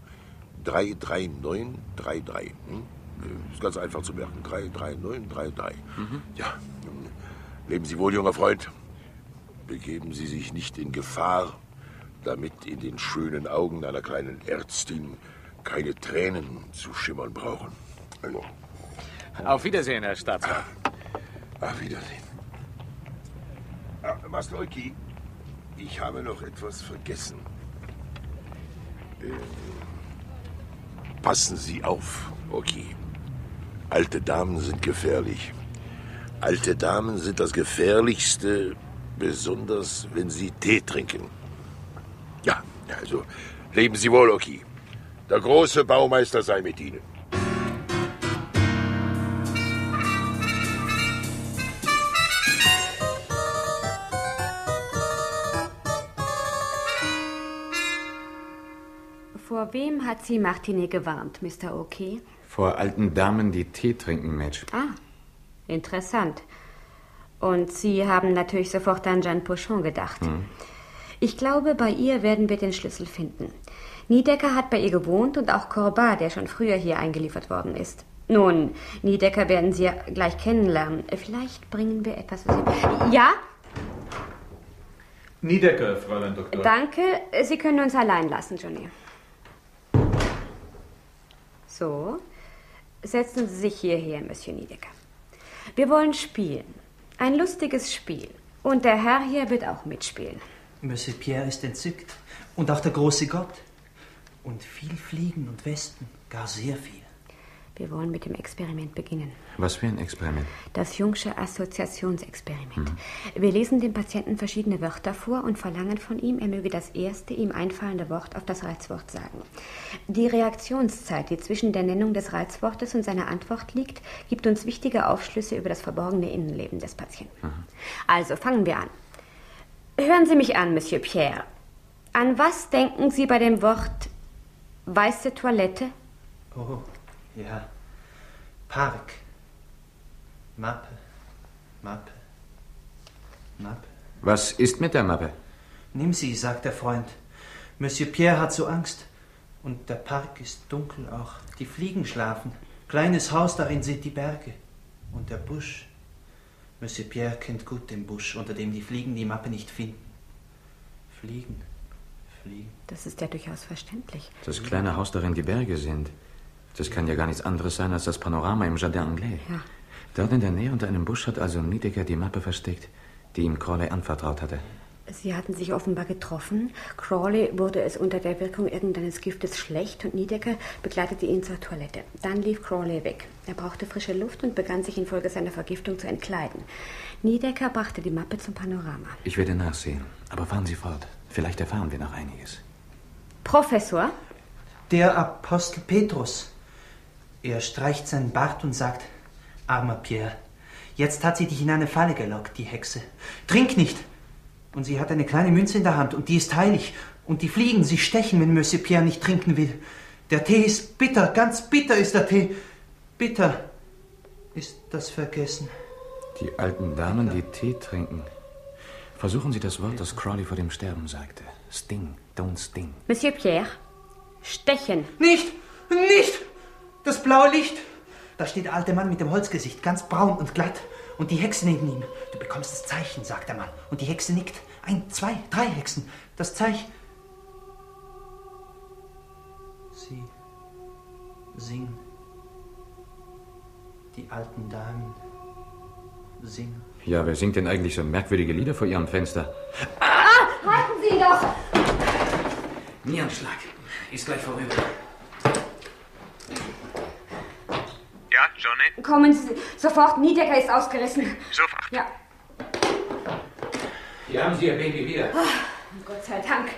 33933. Ist ganz einfach zu merken. 33933. Ja. Leben Sie wohl, junger Freund. Begeben Sie sich nicht in Gefahr, damit in den schönen Augen einer kleinen Ärztin keine Tränen zu schimmern brauchen. Also. Auf Wiedersehen, Herr Staatsrat. Auf Wiedersehen. Maslojki, ich habe noch etwas vergessen. Passen Sie auf, okay. Alte Damen sind gefährlich. Alte Damen sind das Gefährlichste, besonders wenn sie Tee trinken. Ja, also leben Sie wohl, okay. Der große Baumeister sei mit Ihnen. Vor wem hat Sie Martinet gewarnt, Mr. O'Key? Vor alten Damen, die Tee trinken, Madge. Ah, interessant. Und Sie haben natürlich sofort an Jeanne Pochon gedacht. Ich glaube, bei ihr werden wir den Schlüssel finden. Niedecker hat bei ihr gewohnt und auch Corbin, der schon früher hier eingeliefert worden ist. Nun, Niedecker werden Sie ja gleich kennenlernen. Vielleicht bringen wir etwas für Sie. Ja? Niedecker, Fräulein Doktor. Danke. Sie können uns allein lassen, Johnny. So, setzen Sie sich hierher, Monsieur Niedecker. Wir wollen spielen. Ein lustiges Spiel. Und der Herr hier wird auch mitspielen. Monsieur Pierre ist entzückt. Und auch der große Gott. Und viel Fliegen und Wespen. Gar sehr viel. Wir wollen mit dem Experiment beginnen. Was für ein Experiment? Das Jungsche Assoziationsexperiment. Wir lesen dem Patienten verschiedene Wörter vor und verlangen von ihm, er möge das erste ihm einfallende Wort auf das Reizwort sagen. Die Reaktionszeit, die zwischen der Nennung des Reizwortes und seiner Antwort liegt, gibt uns wichtige Aufschlüsse über das verborgene Innenleben des Patienten. Also, fangen wir an. Hören Sie mich an, Monsieur Pierre. An was denken Sie bei dem Wort weiße Toilette? Oh, ja. Park. Mappe. Mappe. Mappe. Was ist mit der Mappe? Nimm sie, sagt der Freund. Monsieur Pierre hat so Angst. Und der Park ist dunkel auch. Die Fliegen schlafen. Kleines Haus, darin sind die Berge. Und der Busch. Monsieur Pierre kennt gut den Busch, unter dem die Fliegen die Mappe nicht finden. Fliegen. Fliegen. Das ist ja durchaus verständlich. Das kleine Haus, darin die Berge sind. Das kann ja gar nichts anderes sein als das Panorama im Jardin Anglais. Ja. Dort in der Nähe unter einem Busch hat also Niedecker die Mappe versteckt, die ihm Crawley anvertraut hatte. Sie hatten sich offenbar getroffen. Crawley wurde es unter der Wirkung irgendeines Giftes schlecht und Niedecker begleitete ihn zur Toilette. Dann lief Crawley weg. Er brauchte frische Luft und begann sich infolge seiner Vergiftung zu entkleiden. Niedecker brachte die Mappe zum Panorama. Ich werde nachsehen, aber fahren Sie fort. Vielleicht erfahren wir noch einiges. Professor? Der Apostel Petrus. Er streicht seinen Bart und sagt, armer Pierre, jetzt hat sie dich in eine Falle gelockt, die Hexe. Trink nicht! Und sie hat eine kleine Münze in der Hand und die ist heilig. Und die Fliegen, sie stechen, wenn Monsieur Pierre nicht trinken will. Der Tee ist bitter, ganz bitter ist der Tee. Bitter ist das Vergessen. Die alten Damen, die Tee trinken. Versuchen Sie das Wort, das Crawley vor dem Sterben sagte. Sting, don't sting. Monsieur Pierre, stechen. Nicht! Nicht! Das blaue Licht! Da steht der alte Mann mit dem Holzgesicht, ganz braun und glatt. Und die Hexe neben ihm. Du bekommst das Zeichen, sagt der Mann. Und die Hexe nickt. 1, 2, 3 Hexen. Das Zeichen. Sie singen. Die alten Damen singen. Ja, wer singt denn eigentlich so merkwürdige Lieder vor Ihrem Fenster? Ah, halten Sie doch! Nierenschlag. Ist gleich vorüber. Ja, Johnny? Kommen Sie sofort, Niedecker ist ausgerissen. Sofort. Ja. Hier haben Sie Ihr Baby wieder. Gott sei Dank.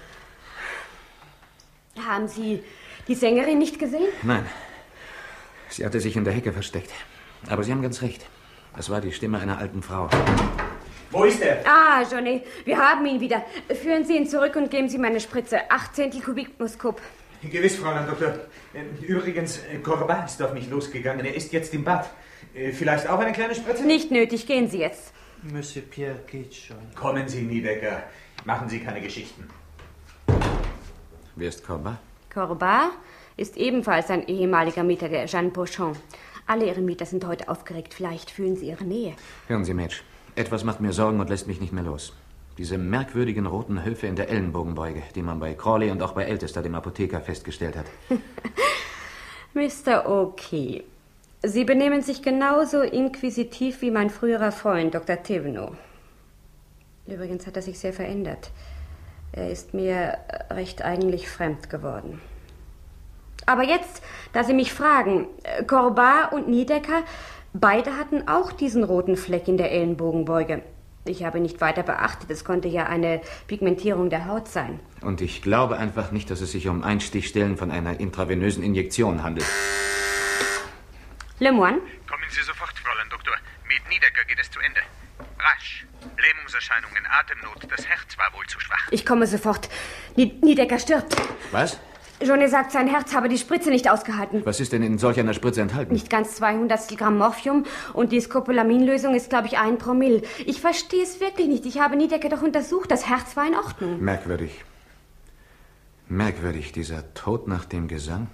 Haben Sie die Sängerin nicht gesehen? Nein. Sie hatte sich in der Hecke versteckt. Aber Sie haben ganz recht. Es war die Stimme einer alten Frau. Wo ist er? Ah, Johnny, wir haben ihn wieder. Führen Sie ihn zurück und geben Sie meine Spritze. 8 Kubikmuskop. Gewiss, Fräulein Doktor. Übrigens, Corbin ist auf mich losgegangen. Er ist jetzt im Bad. Vielleicht auch eine kleine Spritze? Nicht nötig, gehen Sie jetzt. Monsieur Pierre geht schon. Kommen Sie, Niedecker. Machen Sie keine Geschichten. Wer ist Corbin? Corbin ist ebenfalls ein ehemaliger Mieter der Jeanne Pochon. Alle Ihre Mieter sind heute aufgeregt. Vielleicht fühlen Sie Ihre Nähe. Hören Sie, Mädchen. Etwas macht mir Sorgen und lässt mich nicht mehr los. Diese merkwürdigen roten Höfe in der Ellenbogenbeuge, die man bei Crawley und auch bei Ältester, dem Apotheker, festgestellt hat. Mr. OK. Sie benehmen sich genauso inquisitiv wie mein früherer Freund, Dr. Thévenot. Übrigens hat er sich sehr verändert. Er ist mir recht eigentlich fremd geworden. Aber jetzt, da Sie mich fragen, Corbin und Niedecker, beide hatten auch diesen roten Fleck in der Ellenbogenbeuge. Ich habe nicht weiter beachtet, es konnte ja eine Pigmentierung der Haut sein. Und ich glaube einfach nicht, dass es sich um Einstichstellen von einer intravenösen Injektion handelt. Le Moine? Kommen Sie sofort, Fräulein Doktor. Mit Niedecker geht es zu Ende. Rasch. Lähmungserscheinungen, Atemnot, das Herz war wohl zu schwach. Ich komme sofort. Niedecker stirbt. Was? Johnny sagt, sein Herz habe die Spritze nicht ausgehalten. Was ist denn in solch einer Spritze enthalten? Nicht ganz 200 Gramm Morphium und die Scopolaminlösung ist, glaube ich, 1 Promille. Ich verstehe es wirklich nicht. Ich habe Niedecker doch untersucht. Das Herz war in Ordnung. Merkwürdig. Merkwürdig, dieser Tod nach dem Gesang.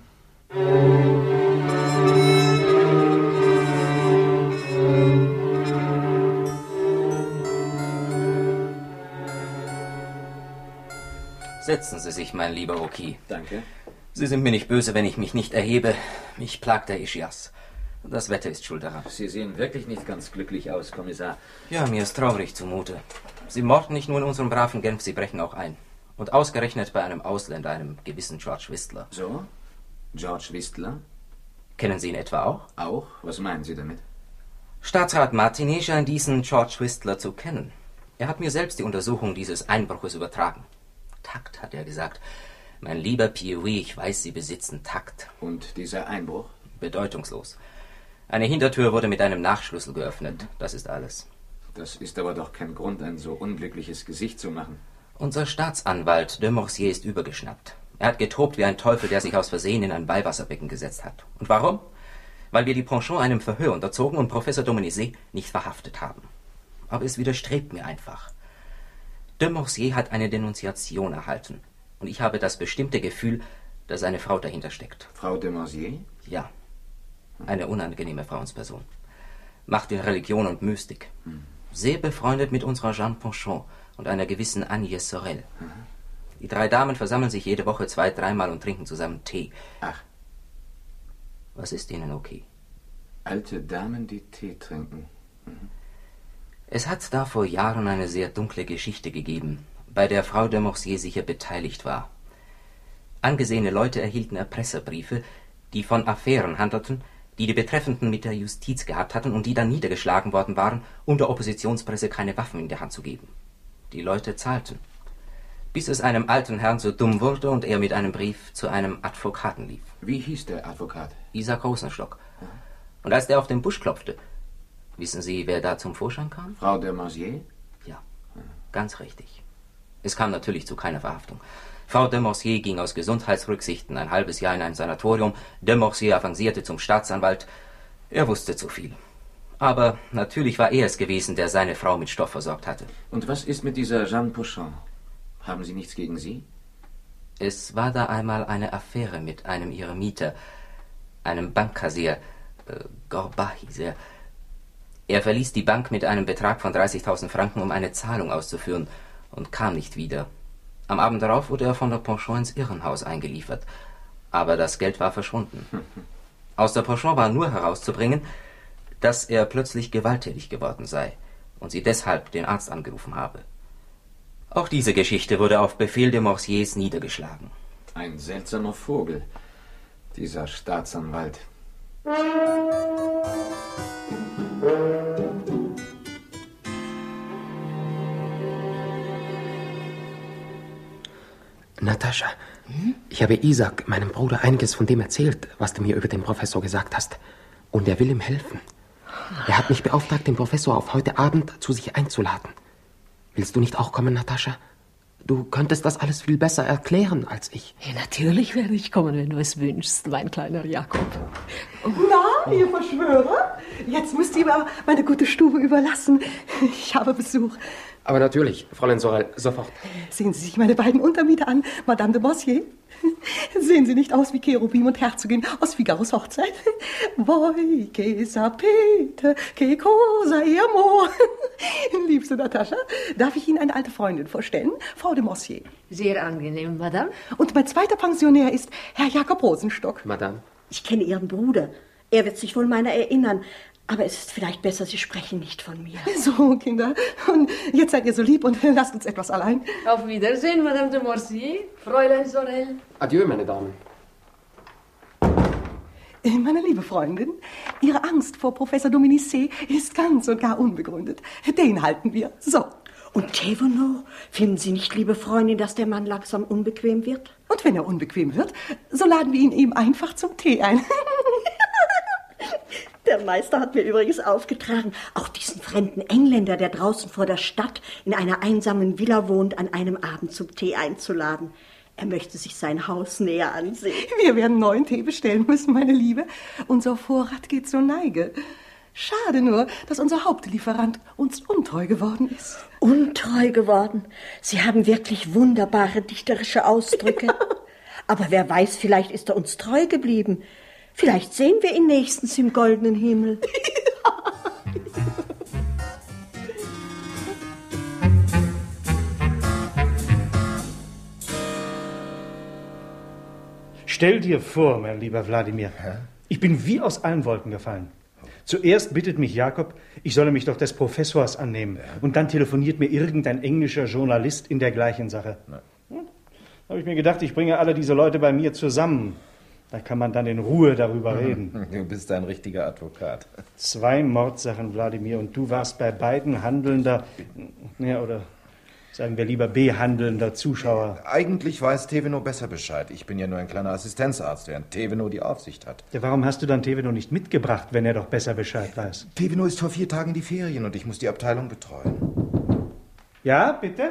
Setzen Sie sich, mein lieber Oki. Danke. Sie sind mir nicht böse, wenn ich mich nicht erhebe. Mich plagt der Ischias. Das Wetter ist schuld daran. Sie sehen wirklich nicht ganz glücklich aus, Kommissar. Ja, mir ist traurig zumute. Sie morden nicht nur in unserem braven Genf, Sie brechen auch ein. Und ausgerechnet bei einem Ausländer, einem gewissen George Whistler. So? George Whistler? Kennen Sie ihn etwa auch? Auch? Was meinen Sie damit? Staatsrat Martinet scheint diesen George Whistler zu kennen. Er hat mir selbst die Untersuchung dieses Einbruches übertragen. Takt, hat er gesagt. Mein lieber Pierre, ich weiß, Sie besitzen Takt. Und dieser Einbruch? Bedeutungslos. Eine Hintertür wurde mit einem Nachschlüssel geöffnet. Das ist alles. Das ist aber doch kein Grund, ein so unglückliches Gesicht zu machen. Unser Staatsanwalt de Morsier ist übergeschnappt. Er hat getobt wie ein Teufel, der sich aus Versehen in ein Weihwasserbecken gesetzt hat. Und warum? Weil wir die Ponchon einem Verhör unterzogen und Professor Dominici nicht verhaftet haben. Aber es widerstrebt mir einfach. De Morsier hat eine Denunziation erhalten. Und ich habe das bestimmte Gefühl, dass eine Frau dahinter steckt. Frau de Morsier? Ja. Eine unangenehme Frauensperson. Macht in Religion und Mystik. Sehr befreundet mit unserer Jeanne Ponchon und einer gewissen Agnès Sorel. Die 3 Damen versammeln sich jede Woche 2-3 Mal und trinken zusammen Tee. Ach. Was ist Ihnen okay? Alte Damen, die Tee trinken. Es hat da vor Jahren eine sehr dunkle Geschichte gegeben, bei der Frau de Morsier sicher beteiligt war. Angesehene Leute erhielten Erpresserbriefe, die von Affären handelten, die die Betreffenden mit der Justiz gehabt hatten und die dann niedergeschlagen worden waren, um der Oppositionspresse keine Waffen in die Hand zu geben. Die Leute zahlten, bis es einem alten Herrn so dumm wurde und er mit einem Brief zu einem Advokaten lief. Wie hieß der Advokat? Isaac Rosenstock. Und als der auf den Busch klopfte, wissen Sie, wer da zum Vorschein kam? Frau de Morsier? Ja, ganz richtig. Es kam natürlich zu keiner Verhaftung. Frau de Morsier ging aus Gesundheitsrücksichten ein halbes Jahr in ein Sanatorium. De Morsier avancierte zum Staatsanwalt. Er wusste zu viel. Aber natürlich war er es gewesen, der seine Frau mit Stoff versorgt hatte. Und was ist mit dieser Jeanne Pochon? Haben Sie nichts gegen sie? Es war da einmal eine Affäre mit einem ihrer Mieter, einem Bankkassier. Corbin hieß er. Er verließ die Bank mit einem Betrag von 30.000 Franken, um eine Zahlung auszuführen, und kam nicht wieder. Am Abend darauf wurde er von der Ponchon ins Irrenhaus eingeliefert. Aber das Geld war verschwunden. Aus der Ponchon war nur herauszubringen, dass er plötzlich gewalttätig geworden sei und sie deshalb den Arzt angerufen habe. Auch diese Geschichte wurde auf Befehl de Morsiers niedergeschlagen. Ein seltsamer Vogel, dieser Staatsanwalt. Natascha, ich habe Isaac, meinem Bruder, einiges von dem erzählt, was du mir über den Professor gesagt hast. Und er will ihm helfen. Er hat mich beauftragt, den Professor auf heute Abend zu sich einzuladen. Willst du nicht auch kommen, Natascha? Du könntest das alles viel besser erklären als ich. Ja, natürlich werde ich kommen, wenn du es wünschst, mein kleiner Jakob. Na, ihr Verschwörer? Jetzt müsst ihr mir meine gute Stube überlassen. Ich habe Besuch. Aber natürlich, Fräulein Sorel, sofort. Sehen Sie sich meine beiden Untermieter an, Madame de Boissier. Sehen Sie nicht aus wie Cherubim und Herzogin aus Figaros Hochzeit? Voi che sapete, che cosa è amor. Liebste Natascha, darf ich Ihnen eine alte Freundin vorstellen, Frau de Mossier? Sehr angenehm, Madame. Und mein zweiter Pensionär ist Herr Jakob Rosenstock. Madame. Ich kenne Ihren Bruder. Er wird sich wohl meiner erinnern. Aber es ist vielleicht besser, Sie sprechen nicht von mir. So, Kinder. Und jetzt seid ihr so lieb und lasst uns etwas allein. Auf Wiedersehen, Madame de Morsier, Fräulein Sorel. Adieu, meine Damen. Meine liebe Freundin, Ihre Angst vor Professor Dominici ist ganz und gar unbegründet. Den halten wir. So. Und Thévenot? Finden Sie nicht, liebe Freundin, dass der Mann langsam unbequem wird? Und wenn er unbequem wird, so laden wir ihn eben einfach zum Tee ein. Der Meister hat mir übrigens aufgetragen, auch diesen fremden Engländer, der draußen vor der Stadt in einer einsamen Villa wohnt, an einem Abend zum Tee einzuladen. Er möchte sich sein Haus näher ansehen. Wir werden neuen Tee bestellen müssen, meine Liebe. Unser Vorrat geht zur Neige. Schade nur, dass unser Hauptlieferant uns untreu geworden ist. Untreu geworden? Sie haben wirklich wunderbare dichterische Ausdrücke. Ja. Aber wer weiß, vielleicht ist er uns treu geblieben. Vielleicht sehen wir ihn nächstens im goldenen Himmel. Stell dir vor, mein lieber Wladimir, ich bin wie aus allen Wolken gefallen. Zuerst bittet mich Jakob, ich solle mich doch des Professors annehmen. Und dann telefoniert mir irgendein englischer Journalist in der gleichen Sache. Da habe ich mir gedacht, ich bringe alle diese Leute bei mir zusammen. Da kann man dann in Ruhe darüber reden. Du bist ein richtiger Advokat. 2 Mordsachen, Wladimir, und du warst bei beiden handelnder, ja, oder sagen wir lieber behandelnder Zuschauer. Eigentlich weiß Thévenot besser Bescheid. Ich bin ja nur ein kleiner Assistenzarzt, während Thévenot die Aufsicht hat. Ja, warum hast du dann Thévenot nicht mitgebracht, wenn er doch besser Bescheid weiß? Thévenot ist vor 4 Tagen in die Ferien und ich muss die Abteilung betreuen. Ja, bitte?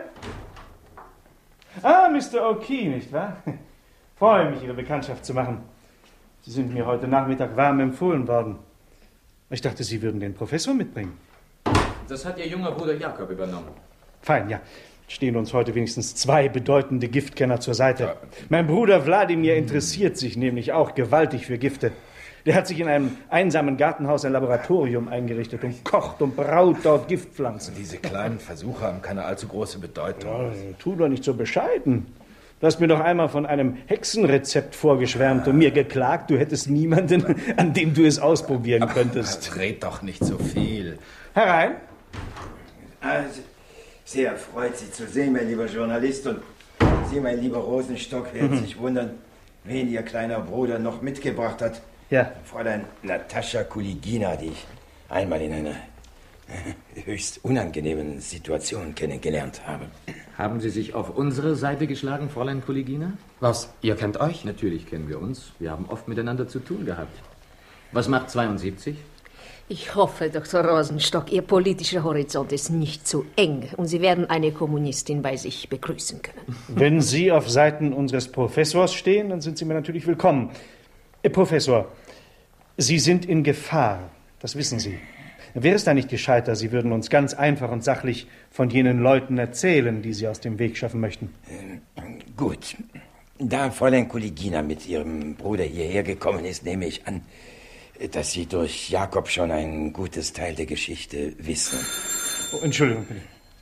Ah, Mr. O'Key, nicht wahr? Freue mich, Ihre Bekanntschaft zu machen. Sie sind mir heute Nachmittag warm empfohlen worden. Ich dachte, Sie würden den Professor mitbringen. Das hat Ihr junger Bruder Jakob übernommen. Fein, ja. Stehen uns heute wenigstens 2 bedeutende Giftkenner zur Seite. Mein Bruder Wladimir interessiert sich nämlich auch gewaltig für Gifte. Der hat sich in einem einsamen Gartenhaus ein Laboratorium eingerichtet und kocht und braut dort Giftpflanzen. Diese kleinen Versuche haben keine allzu große Bedeutung. Ja, tu doch nicht so bescheiden. Du hast mir doch einmal von einem Hexenrezept vorgeschwärmt und mir geklagt, du hättest niemanden, an dem du es ausprobieren könntest. Red doch nicht so viel. Herein. Also, sehr erfreut, Sie zu sehen, mein lieber Journalist. Und Sie, mein lieber Rosenstock, werden sich wundern, wen Ihr kleiner Bruder noch mitgebracht hat. Ja. Fräulein Natascha Kuligina, die ich einmal in einer höchst unangenehmen Situation kennengelernt habe. Haben Sie sich auf unsere Seite geschlagen, Fräulein Kuligina? Was, ihr kennt euch? Natürlich kennen wir uns. Wir haben oft miteinander zu tun gehabt. Was macht 72? Ich hoffe, Dr. Rosenstock, Ihr politischer Horizont ist nicht zu eng und Sie werden eine Kommunistin bei sich begrüßen können. Wenn Sie auf Seiten unseres Professors stehen, dann sind Sie mir natürlich willkommen. Professor, Sie sind in Gefahr, das wissen Sie. Wäre es da nicht gescheiter, Sie würden uns ganz einfach und sachlich von jenen Leuten erzählen, die Sie aus dem Weg schaffen möchten? Gut. Da Fräulein Kuligina mit ihrem Bruder hierher gekommen ist, nehme ich an, dass Sie durch Jakob schon ein gutes Teil der Geschichte wissen. Oh, Entschuldigung, bitte.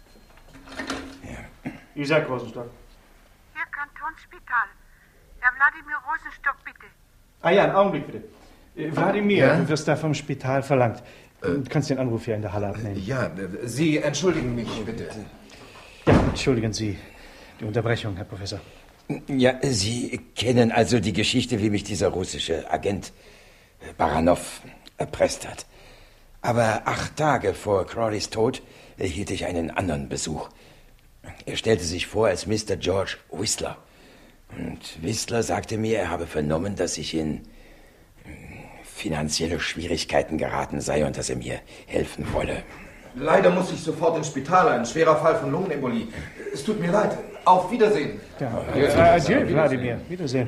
Ja. Isaac Rosenstock. Hier Kantonsspital. Herr Wladimir Rosenstock, bitte. Ah ja, einen Augenblick, bitte. Wladimir, du wirst da vom Spital verlangt. Du kannst den Anruf hier in der Halle abnehmen. Ja, Sie entschuldigen mich, bitte. Ja, entschuldigen Sie die Unterbrechung, Herr Professor. Ja, Sie kennen also die Geschichte, wie mich dieser russische Agent Baranov erpresst hat. Aber 8 Tage vor Crawleys Tod erhielt ich einen anderen Besuch. Er stellte sich vor als Mr. George Whistler Und Whistler sagte mir, er habe vernommen, dass ich in finanzielle Schwierigkeiten geraten sei und dass er mir helfen wolle. Leider muss ich sofort ins Spital. Ein schwerer Fall von Lungenembolie. Es tut mir leid. Auf Wiedersehen. Adieu, Wladimir. Wiedersehen.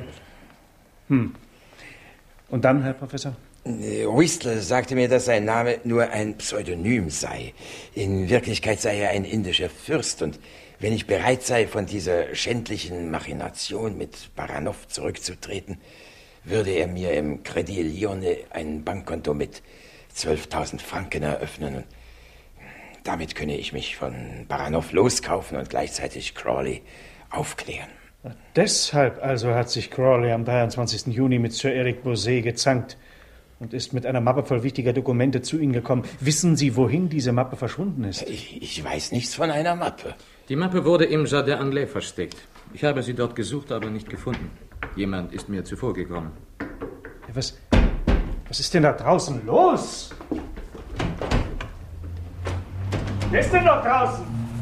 Und dann, Herr Professor? Whistler sagte mir, dass sein Name nur ein Pseudonym sei. In Wirklichkeit sei er ein indischer Fürst und wenn ich bereit sei, von dieser schändlichen Machination mit Baranov zurückzutreten, würde er mir im Credit Lyonnais ein Bankkonto mit 12.000 Franken eröffnen. Und damit könne ich mich von Baranov loskaufen und gleichzeitig Crawley aufklären. Deshalb also hat sich Crawley am 23. Juni mit Sir Eric Bousset gezankt und ist mit einer Mappe voll wichtiger Dokumente zu Ihnen gekommen. Wissen Sie, wohin diese Mappe verschwunden ist? Ich weiß nichts von einer Mappe. Die Mappe wurde im Jardin Anglais versteckt. Ich habe sie dort gesucht, aber nicht gefunden. Jemand ist mir zuvor gekommen. Was ist denn da draußen los? Wer ist denn da draußen?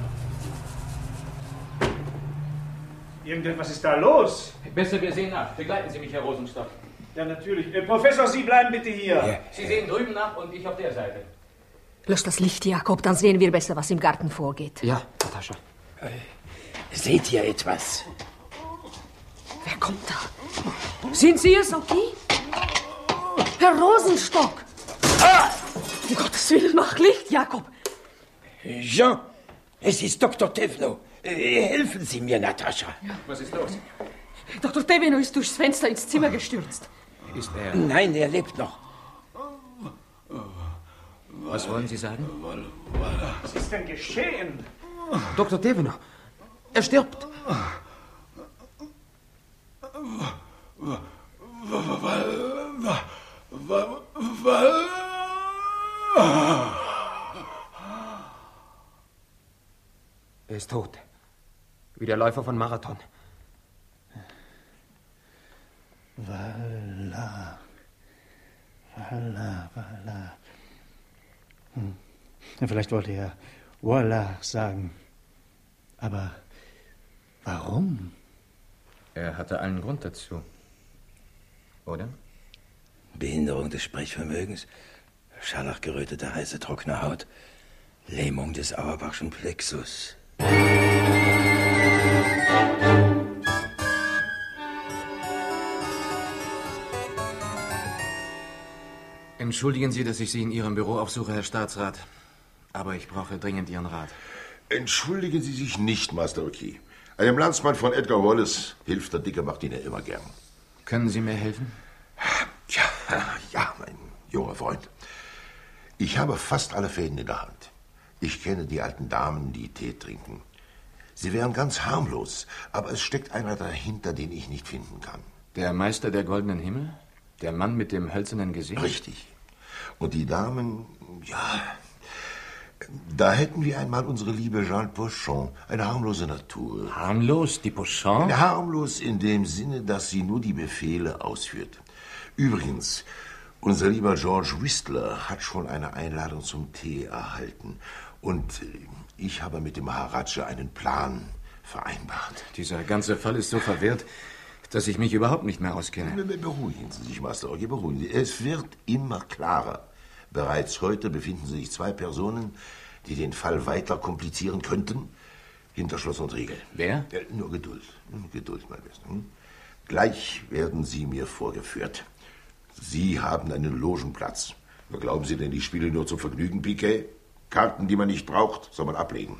Irgendetwas ist da los. Besser, wir sehen nach. Begleiten Sie mich, Herr Rosenstock. Ja, natürlich. Professor, Sie bleiben bitte hier. Ja. Sie sehen drüben nach und ich auf der Seite. Lösch das Licht, Jakob, dann sehen wir besser, was im Garten vorgeht. Ja, Natascha. Seht ihr etwas? Wer kommt da? Sind Sie es, okay? Herr Rosenstock! Um Gottes Willen, mach Licht, Jakob! Jean, es ist Dr. Thévenot. Helfen Sie mir, Natascha. Ja, was ist los? Dr. Thévenot ist durchs Fenster ins Zimmer gestürzt. Ist er... Nein, er lebt noch. Was wollen Sie sagen? Was ist denn geschehen? Dr. Thévenot, er stirbt. Er ist tot. Wie der Läufer von Marathon. Voilà. Vielleicht wollte er voilà sagen. Aber warum? Er hatte allen Grund dazu. Oder? Behinderung des Sprechvermögens, scharlachgerötete, heiße, trockene Haut, Lähmung des Auerbachschen Plexus. Entschuldigen Sie, dass ich Sie in Ihrem Büro aufsuche, Herr Staatsrat. Aber ich brauche dringend Ihren Rat. Entschuldigen Sie sich nicht, Master O'Key. Einem Landsmann von Edgar Wallace hilft der dicke Martiner immer gern. Können Sie mir helfen? Ja, mein junger Freund. Ich habe fast alle Fäden in der Hand. Ich kenne die alten Damen, die Tee trinken. Sie wären ganz harmlos, aber es steckt einer dahinter, den ich nicht finden kann. Der Meister der goldenen Himmel? Der Mann mit dem hölzernen Gesicht? Richtig. Und die Damen, ja, da hätten wir einmal unsere liebe Jeanne Pochon, eine harmlose Natur. Harmlos, die Pochon? Harmlos in dem Sinne, dass sie nur die Befehle ausführt. Übrigens, unser lieber George Whistler hat schon eine Einladung zum Tee erhalten. Und ich habe mit dem Maharaja einen Plan vereinbart. Dieser ganze Fall ist so verwirrt, dass ich mich überhaupt nicht mehr auskenne. Beruhigen Sie sich, Master O'Key, beruhigen Sie. Es wird immer klarer. Bereits heute befinden sich 2 Personen, die den Fall weiter komplizieren könnten, hinter Schloss und Riegel. Wer? Nur Geduld. Nur Geduld, mein Bester. Gleich werden Sie mir vorgeführt. Sie haben einen Logenplatz. Glauben Sie denn, ich spiele nur zum Vergnügen, Piquet? Karten, die man nicht braucht, soll man ablegen.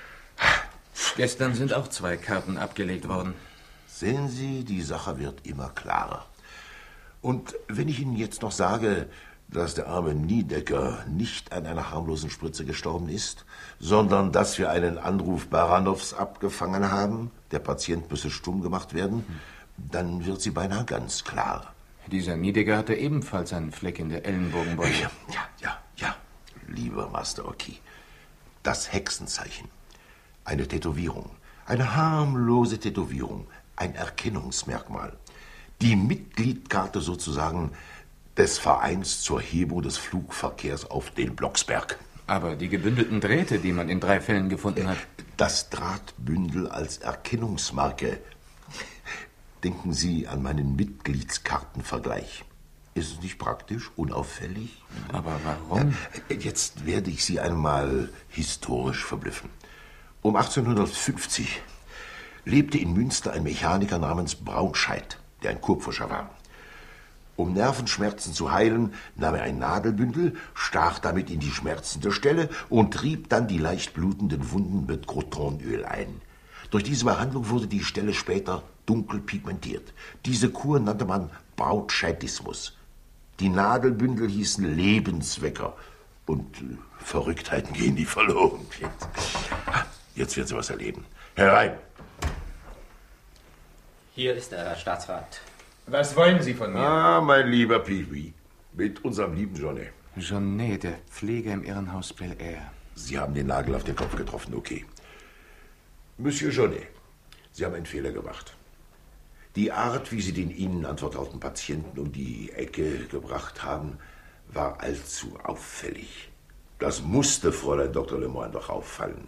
Gestern sind auch 2 Karten abgelegt worden. Sehen Sie, die Sache wird immer klarer. Und wenn ich Ihnen jetzt noch sage, dass der arme Niedecker nicht an einer harmlosen Spritze gestorben ist, sondern dass wir einen Anruf Baranovs abgefangen haben, der Patient müsse stumm gemacht werden, dann wird sie beinahe ganz klar. Dieser Niedecker hatte ebenfalls einen Fleck in der Ellenbogenbeuge. Ja, lieber Master O'Key. Das Hexenzeichen. Eine Tätowierung. Eine harmlose Tätowierung. Ein Erkennungsmerkmal. Die Mitgliedkarte sozusagen des Vereins zur Hebung des Flugverkehrs auf den Blocksberg. Aber die gebündelten Drähte, die man in 3 Fällen gefunden hat. Das Drahtbündel als Erkennungsmarke. Denken Sie an meinen Mitgliedskartenvergleich. Ist es nicht praktisch, unauffällig? Aber warum? Ja, jetzt werde ich Sie einmal historisch verblüffen. Um 1850 lebte in Münster ein Mechaniker namens Braunscheit, der ein Kurpfuscher war. Um Nervenschmerzen zu heilen, nahm er ein Nadelbündel, stach damit in die schmerzende Stelle und trieb dann die leicht blutenden Wunden mit Crotonöl ein. Durch diese Behandlung wurde die Stelle später dunkel pigmentiert. Diese Kur nannte man Braunscheitismus. Die Nadelbündel hießen Lebenswecker. Und Verrücktheiten gehen nie verloren. Jetzt werden Sie was erleben. Herein! Hier ist er, Herr Staatsrat. Was wollen Sie von mir? Ah, mein lieber Pee-wee. Mit unserem lieben Johnny. Johnny, der Pfleger im Irrenhaus Bel Air. Sie haben den Nagel auf den Kopf getroffen, okay. Monsieur Johnny, Sie haben einen Fehler gemacht. Die Art, wie Sie den Ihnen anvertrauten Patienten um die Ecke gebracht haben, war allzu auffällig. Das musste Fräulein Dr. Lemoine doch auffallen.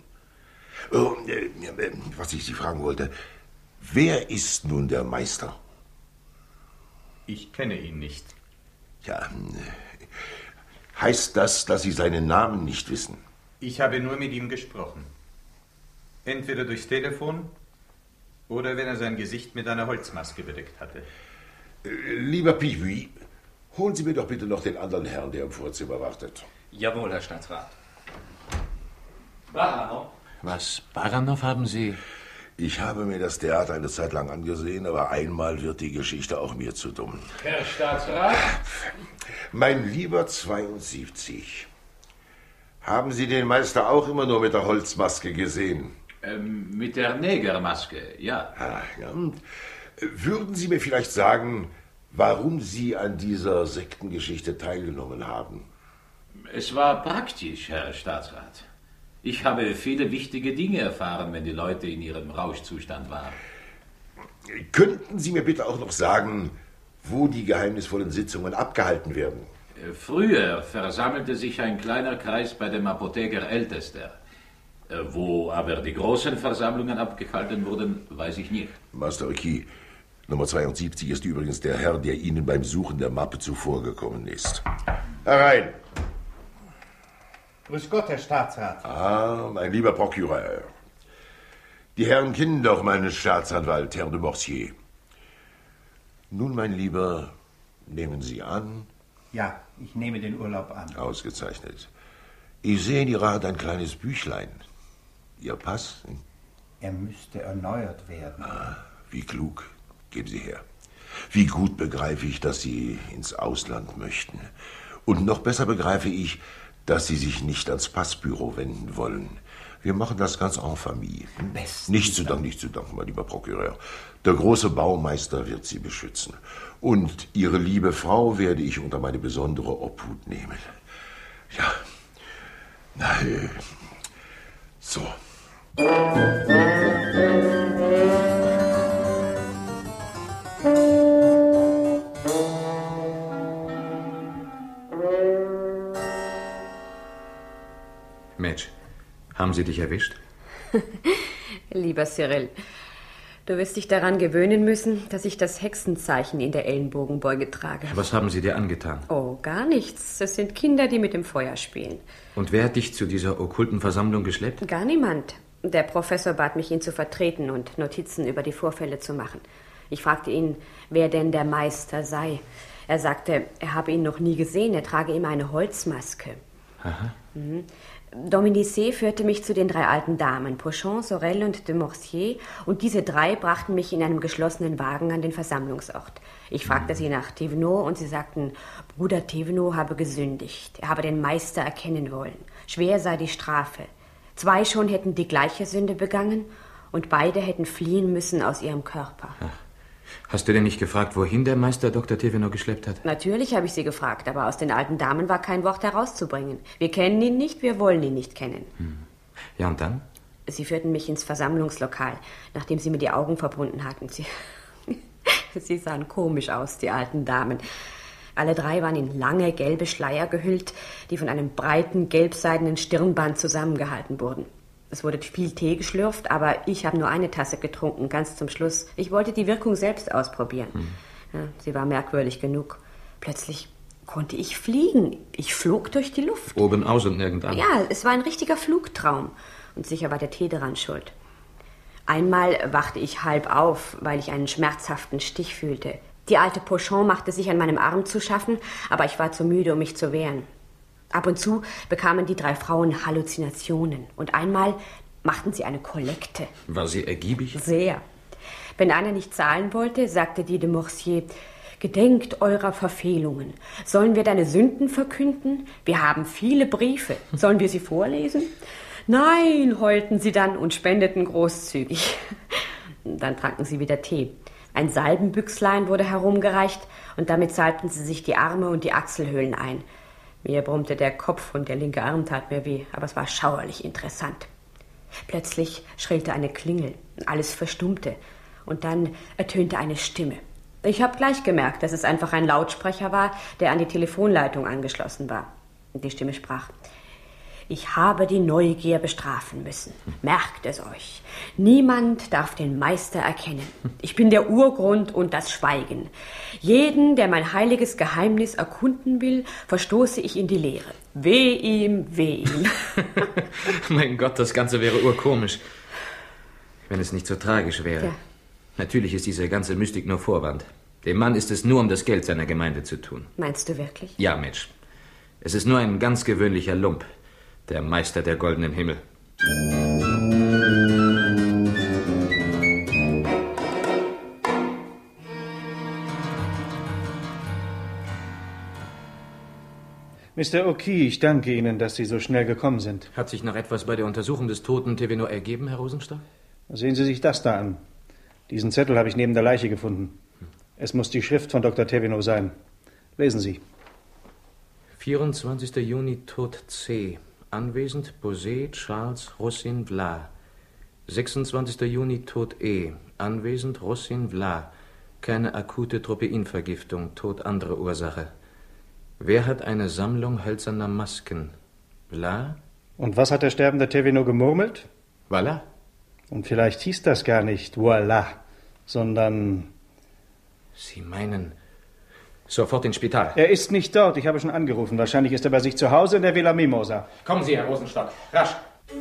Was ich Sie fragen wollte, wer ist nun der Meister? Ich kenne ihn nicht. Ja, heißt das, dass Sie seinen Namen nicht wissen? Ich habe nur mit ihm gesprochen. Entweder durchs Telefon oder wenn er sein Gesicht mit einer Holzmaske bedeckt hatte. Lieber Pee-wee, holen Sie mir doch bitte noch den anderen Herrn, der im Vorzimmer wartet. Jawohl, Herr Staatsrat. Baranov. Was, Baranov haben Sie? Ich habe mir das Theater eine Zeit lang angesehen, aber einmal wird die Geschichte auch mir zu dumm. Herr Staatsrat? Mein lieber 72, haben Sie den Meister auch immer nur mit der Holzmaske gesehen? Mit der Negermaske, ja. Ja. Würden Sie mir vielleicht sagen, warum Sie an dieser Sektengeschichte teilgenommen haben? Es war praktisch, Herr Staatsrat. Ich habe viele wichtige Dinge erfahren, wenn die Leute in ihrem Rauschzustand waren. Könnten Sie mir bitte auch noch sagen, wo die geheimnisvollen Sitzungen abgehalten werden? Früher versammelte sich ein kleiner Kreis bei dem Apotheker Ältester. Wo aber die großen Versammlungen abgehalten wurden, weiß ich nicht. Master Ricky, Nummer 72 ist übrigens der Herr, der Ihnen beim Suchen der Mappe zuvorgekommen ist. Herein! Grüß Gott, Herr Staatsrat. Ah, mein lieber Prokurator. Die Herren kennen doch meinen Staatsanwalt, Herrn de Morsier. Nun, mein Lieber, nehmen Sie an? Ja, ich nehme den Urlaub an. Ausgezeichnet. Ich sehe in Ihrer Hand ein kleines Büchlein. Ihr Pass? Er müsste erneuert werden. Ah, wie klug. Geben Sie her. Wie gut begreife ich, dass Sie ins Ausland möchten. Und noch besser begreife ich, dass Sie sich nicht ans Passbüro wenden wollen. Wir machen das ganz en famille. Nicht zu danken, mein lieber Prokurator. Der große Baumeister wird Sie beschützen. Und Ihre liebe Frau werde ich unter meine besondere Obhut nehmen. Ja. Na, so. Madge, haben sie dich erwischt? Lieber Cyril, du wirst dich daran gewöhnen müssen, dass ich das Hexenzeichen in der Ellenbogenbeuge trage. Was haben sie dir angetan? Oh, gar nichts. Es sind Kinder, die mit dem Feuer spielen. Und wer hat dich zu dieser okkulten Versammlung geschleppt? Gar niemand. Der Professor bat mich, ihn zu vertreten und Notizen über die Vorfälle zu machen. Ich fragte ihn, wer denn der Meister sei. Er sagte, er habe ihn noch nie gesehen, er trage immer eine Holzmaske. Aha. Dominique führte mich zu den 3 alten Damen, Pochon, Sorel und de Morsier, und diese 3 brachten mich in einem geschlossenen Wagen an den Versammlungsort. Ich fragte sie nach Thévenot und sie sagten, Bruder Thévenot habe gesündigt, er habe den Meister erkennen wollen. Schwer sei die Strafe. 2 schon hätten die gleiche Sünde begangen und beide hätten fliehen müssen aus ihrem Körper. Ach. Hast du denn nicht gefragt, wohin der Meister Dr. Thévenot geschleppt hat? Natürlich habe ich sie gefragt, aber aus den alten Damen war kein Wort herauszubringen. Wir kennen ihn nicht, wir wollen ihn nicht kennen. Ja, und dann? Sie führten mich ins Versammlungslokal, nachdem sie mir die Augen verbunden hatten. Sie sahen komisch aus, die alten Damen. Alle 3 waren in lange, gelbe Schleier gehüllt, die von einem breiten, gelbseidenen Stirnband zusammengehalten wurden. Es wurde viel Tee geschlürft, aber ich habe nur eine Tasse getrunken, ganz zum Schluss. Ich wollte die Wirkung selbst ausprobieren. Ja, sie war merkwürdig genug. Plötzlich konnte ich fliegen. Ich flog durch die Luft. Oben aus und nirgendwo. Ja, es war ein richtiger Flugtraum. Und sicher war der Tee daran schuld. Einmal wachte ich halb auf, weil ich einen schmerzhaften Stich fühlte. Die alte Pochon machte sich an meinem Arm zu schaffen, aber ich war zu müde, um mich zu wehren. Ab und zu bekamen die 3 Frauen Halluzinationen. Und einmal machten sie eine Kollekte. War sie ergiebig? Sehr. Wenn einer nicht zahlen wollte, sagte die de Morsier: Gedenkt eurer Verfehlungen. Sollen wir deine Sünden verkünden? Wir haben viele Briefe. Sollen wir sie vorlesen? Nein, heulten sie dann und spendeten großzügig. Dann tranken sie wieder Tee. Ein Salbenbüchslein wurde herumgereicht und damit salbten sie sich die Arme und die Achselhöhlen ein. Mir brummte der Kopf und der linke Arm tat mir weh, aber es war schauerlich interessant. Plötzlich schrillte eine Klingel, alles verstummte und dann ertönte eine Stimme. Ich habe gleich gemerkt, dass es einfach ein Lautsprecher war, der an die Telefonleitung angeschlossen war. Die Stimme sprach: Ich habe die Neugier bestrafen müssen. Merkt es euch. Niemand darf den Meister erkennen. Ich bin der Urgrund und das Schweigen. Jeden, der mein heiliges Geheimnis erkunden will, verstoße ich in die Leere. Weh ihm, weh ihm. Mein Gott, das Ganze wäre urkomisch. Wenn es nicht so tragisch wäre. Ja. Natürlich ist diese ganze Mystik nur Vorwand. Dem Mann ist es nur um das Geld seiner Gemeinde zu tun. Meinst du wirklich? Ja, Mensch. Es ist nur ein ganz gewöhnlicher Lump. Der Meister der goldenen Himmel. Mr. O'Key, ich danke Ihnen, dass Sie so schnell gekommen sind. Hat sich noch etwas bei der Untersuchung des toten Thévenot ergeben, Herr Rosenstock? Sehen Sie sich das da an. Diesen Zettel habe ich neben der Leiche gefunden. Es muss die Schrift von Dr. Thévenot sein. Lesen Sie. 24. Juni, Tod C. Anwesend Bosé, Charles, Rossin, Vla. 26. Juni, Tod E. Anwesend Rossin, Vla. Keine akute Tropeinvergiftung, Tod anderer Ursache. Wer hat eine Sammlung hölzerner Masken? Vla? Und was hat der sterbende Thévenot gemurmelt? Voilà. Und vielleicht hieß das gar nicht voilà, sondern... Sie meinen... Sofort ins Spital. Er ist nicht dort, ich habe schon angerufen. Wahrscheinlich ist er bei sich zu Hause in der Villa Mimosa. Kommen Sie, Herr Rosenstock, rasch.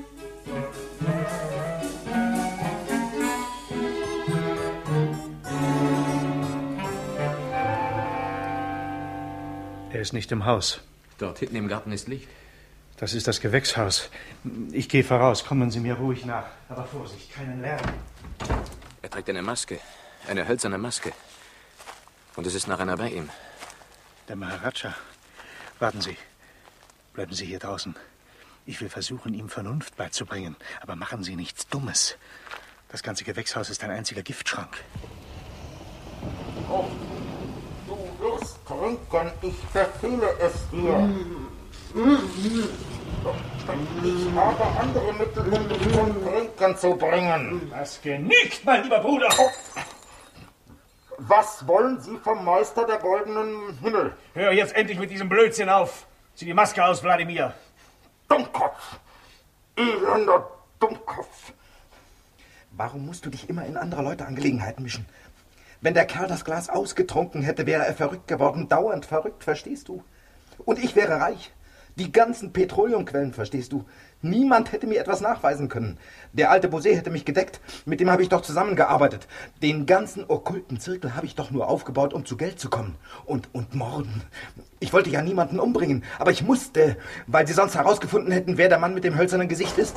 Er ist nicht im Haus. Dort hinten im Garten ist Licht. Das ist das Gewächshaus. Ich gehe voraus, kommen Sie mir ruhig nach. Aber Vorsicht, keinen Lärm. Er trägt eine Maske, eine hölzerne Maske. Und es ist noch einer bei ihm. Der Maharaja. Warten Sie. Bleiben Sie hier draußen. Ich will versuchen, ihm Vernunft beizubringen. Aber machen Sie nichts Dummes. Das ganze Gewächshaus ist ein einziger Giftschrank. Oh, du wirst trinken. Ich befehle es dir. Ich habe andere Mittel, um dich zum Trinken zu bringen. Das genügt, mein lieber Bruder. Was wollen Sie vom Meister der goldenen Himmel? Hör jetzt endlich mit diesem Blödsinn auf. Zieh die Maske aus, Wladimir. Dummkopf. Elender Dummkopf. Warum musst du dich immer in anderer Leute Angelegenheiten mischen? Wenn der Kerl das Glas ausgetrunken hätte, wäre er verrückt geworden. Dauernd verrückt, verstehst du? Und ich wäre reich. Die ganzen Petroleumquellen, verstehst du? Niemand hätte mir etwas nachweisen können. Der alte Bosé hätte mich gedeckt. Mit dem habe ich doch zusammengearbeitet. Den ganzen okkulten Zirkel habe ich doch nur aufgebaut, um zu Geld zu kommen. Und morden. Ich wollte ja niemanden umbringen, aber ich musste, weil sie sonst herausgefunden hätten, wer der Mann mit dem hölzernen Gesicht ist.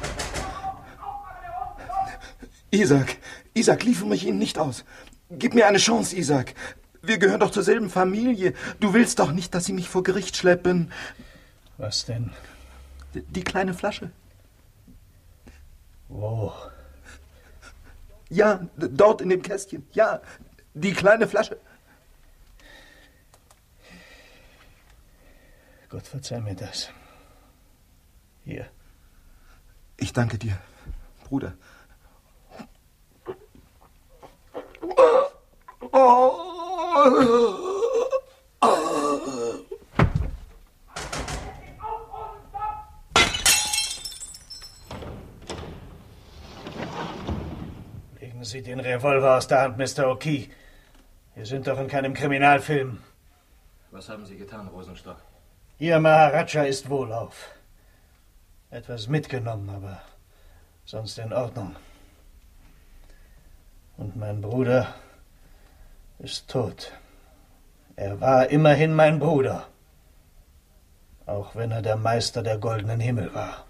Isaac, liefere mich ihnen nicht aus. Gib mir eine Chance, Isaac. Wir gehören doch zur selben Familie. Du willst doch nicht, dass sie mich vor Gericht schleppen. Was denn? Die kleine Flasche. Wo? Ja, dort in dem Kästchen. Ja, die kleine Flasche. Gott, verzeih mir das. Hier. Ich danke dir, Bruder. Sie den Revolver aus der Hand, Mr. O'Key. Wir sind doch in keinem Kriminalfilm. Was haben Sie getan, Rosenstock? Ihr Maharaja ist wohlauf. Etwas mitgenommen, aber sonst in Ordnung. Und mein Bruder ist tot. Er war immerhin mein Bruder. Auch wenn er der Meister der goldenen Himmel war.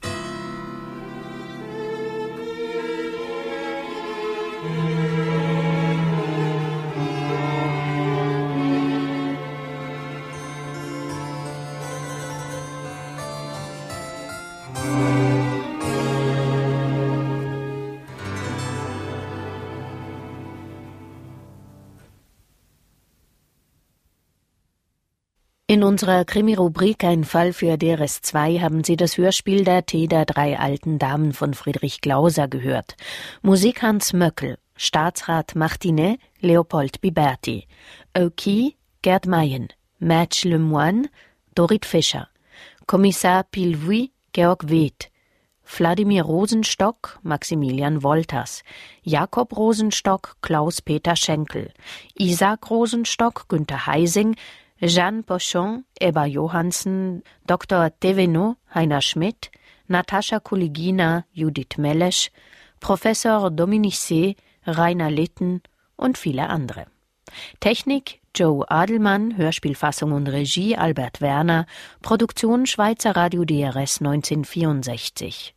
In unserer Krimi-Rubrik Ein Fall für DRS2 haben Sie das Hörspiel Der Tee der 3 alten Damen von Friedrich Glauser gehört. Musik Hans Möckel, Staatsrat Martinet, Leopold Biberti, O'Key, Gerd Mayen, Madge Lemoine, Dorit Fischer, Kommissar Pilvuy, Georg Weth, Wladimir Rosenstock, Maximilian Wolters, Jakob Rosenstock, Klaus-Peter Schenkel, Isaac Rosenstock, Günther Heising, Jeanne Pochon, Ebba Johansen, Dr. Thévenot, Heiner Schmidt, Natascha Kuligina, Judith Melesch, Professor Dominique, Rainer Litten und viele andere. Technik Joe Adelmann, Hörspielfassung und Regie Albert Werner, Produktion Schweizer Radio DRS 1964.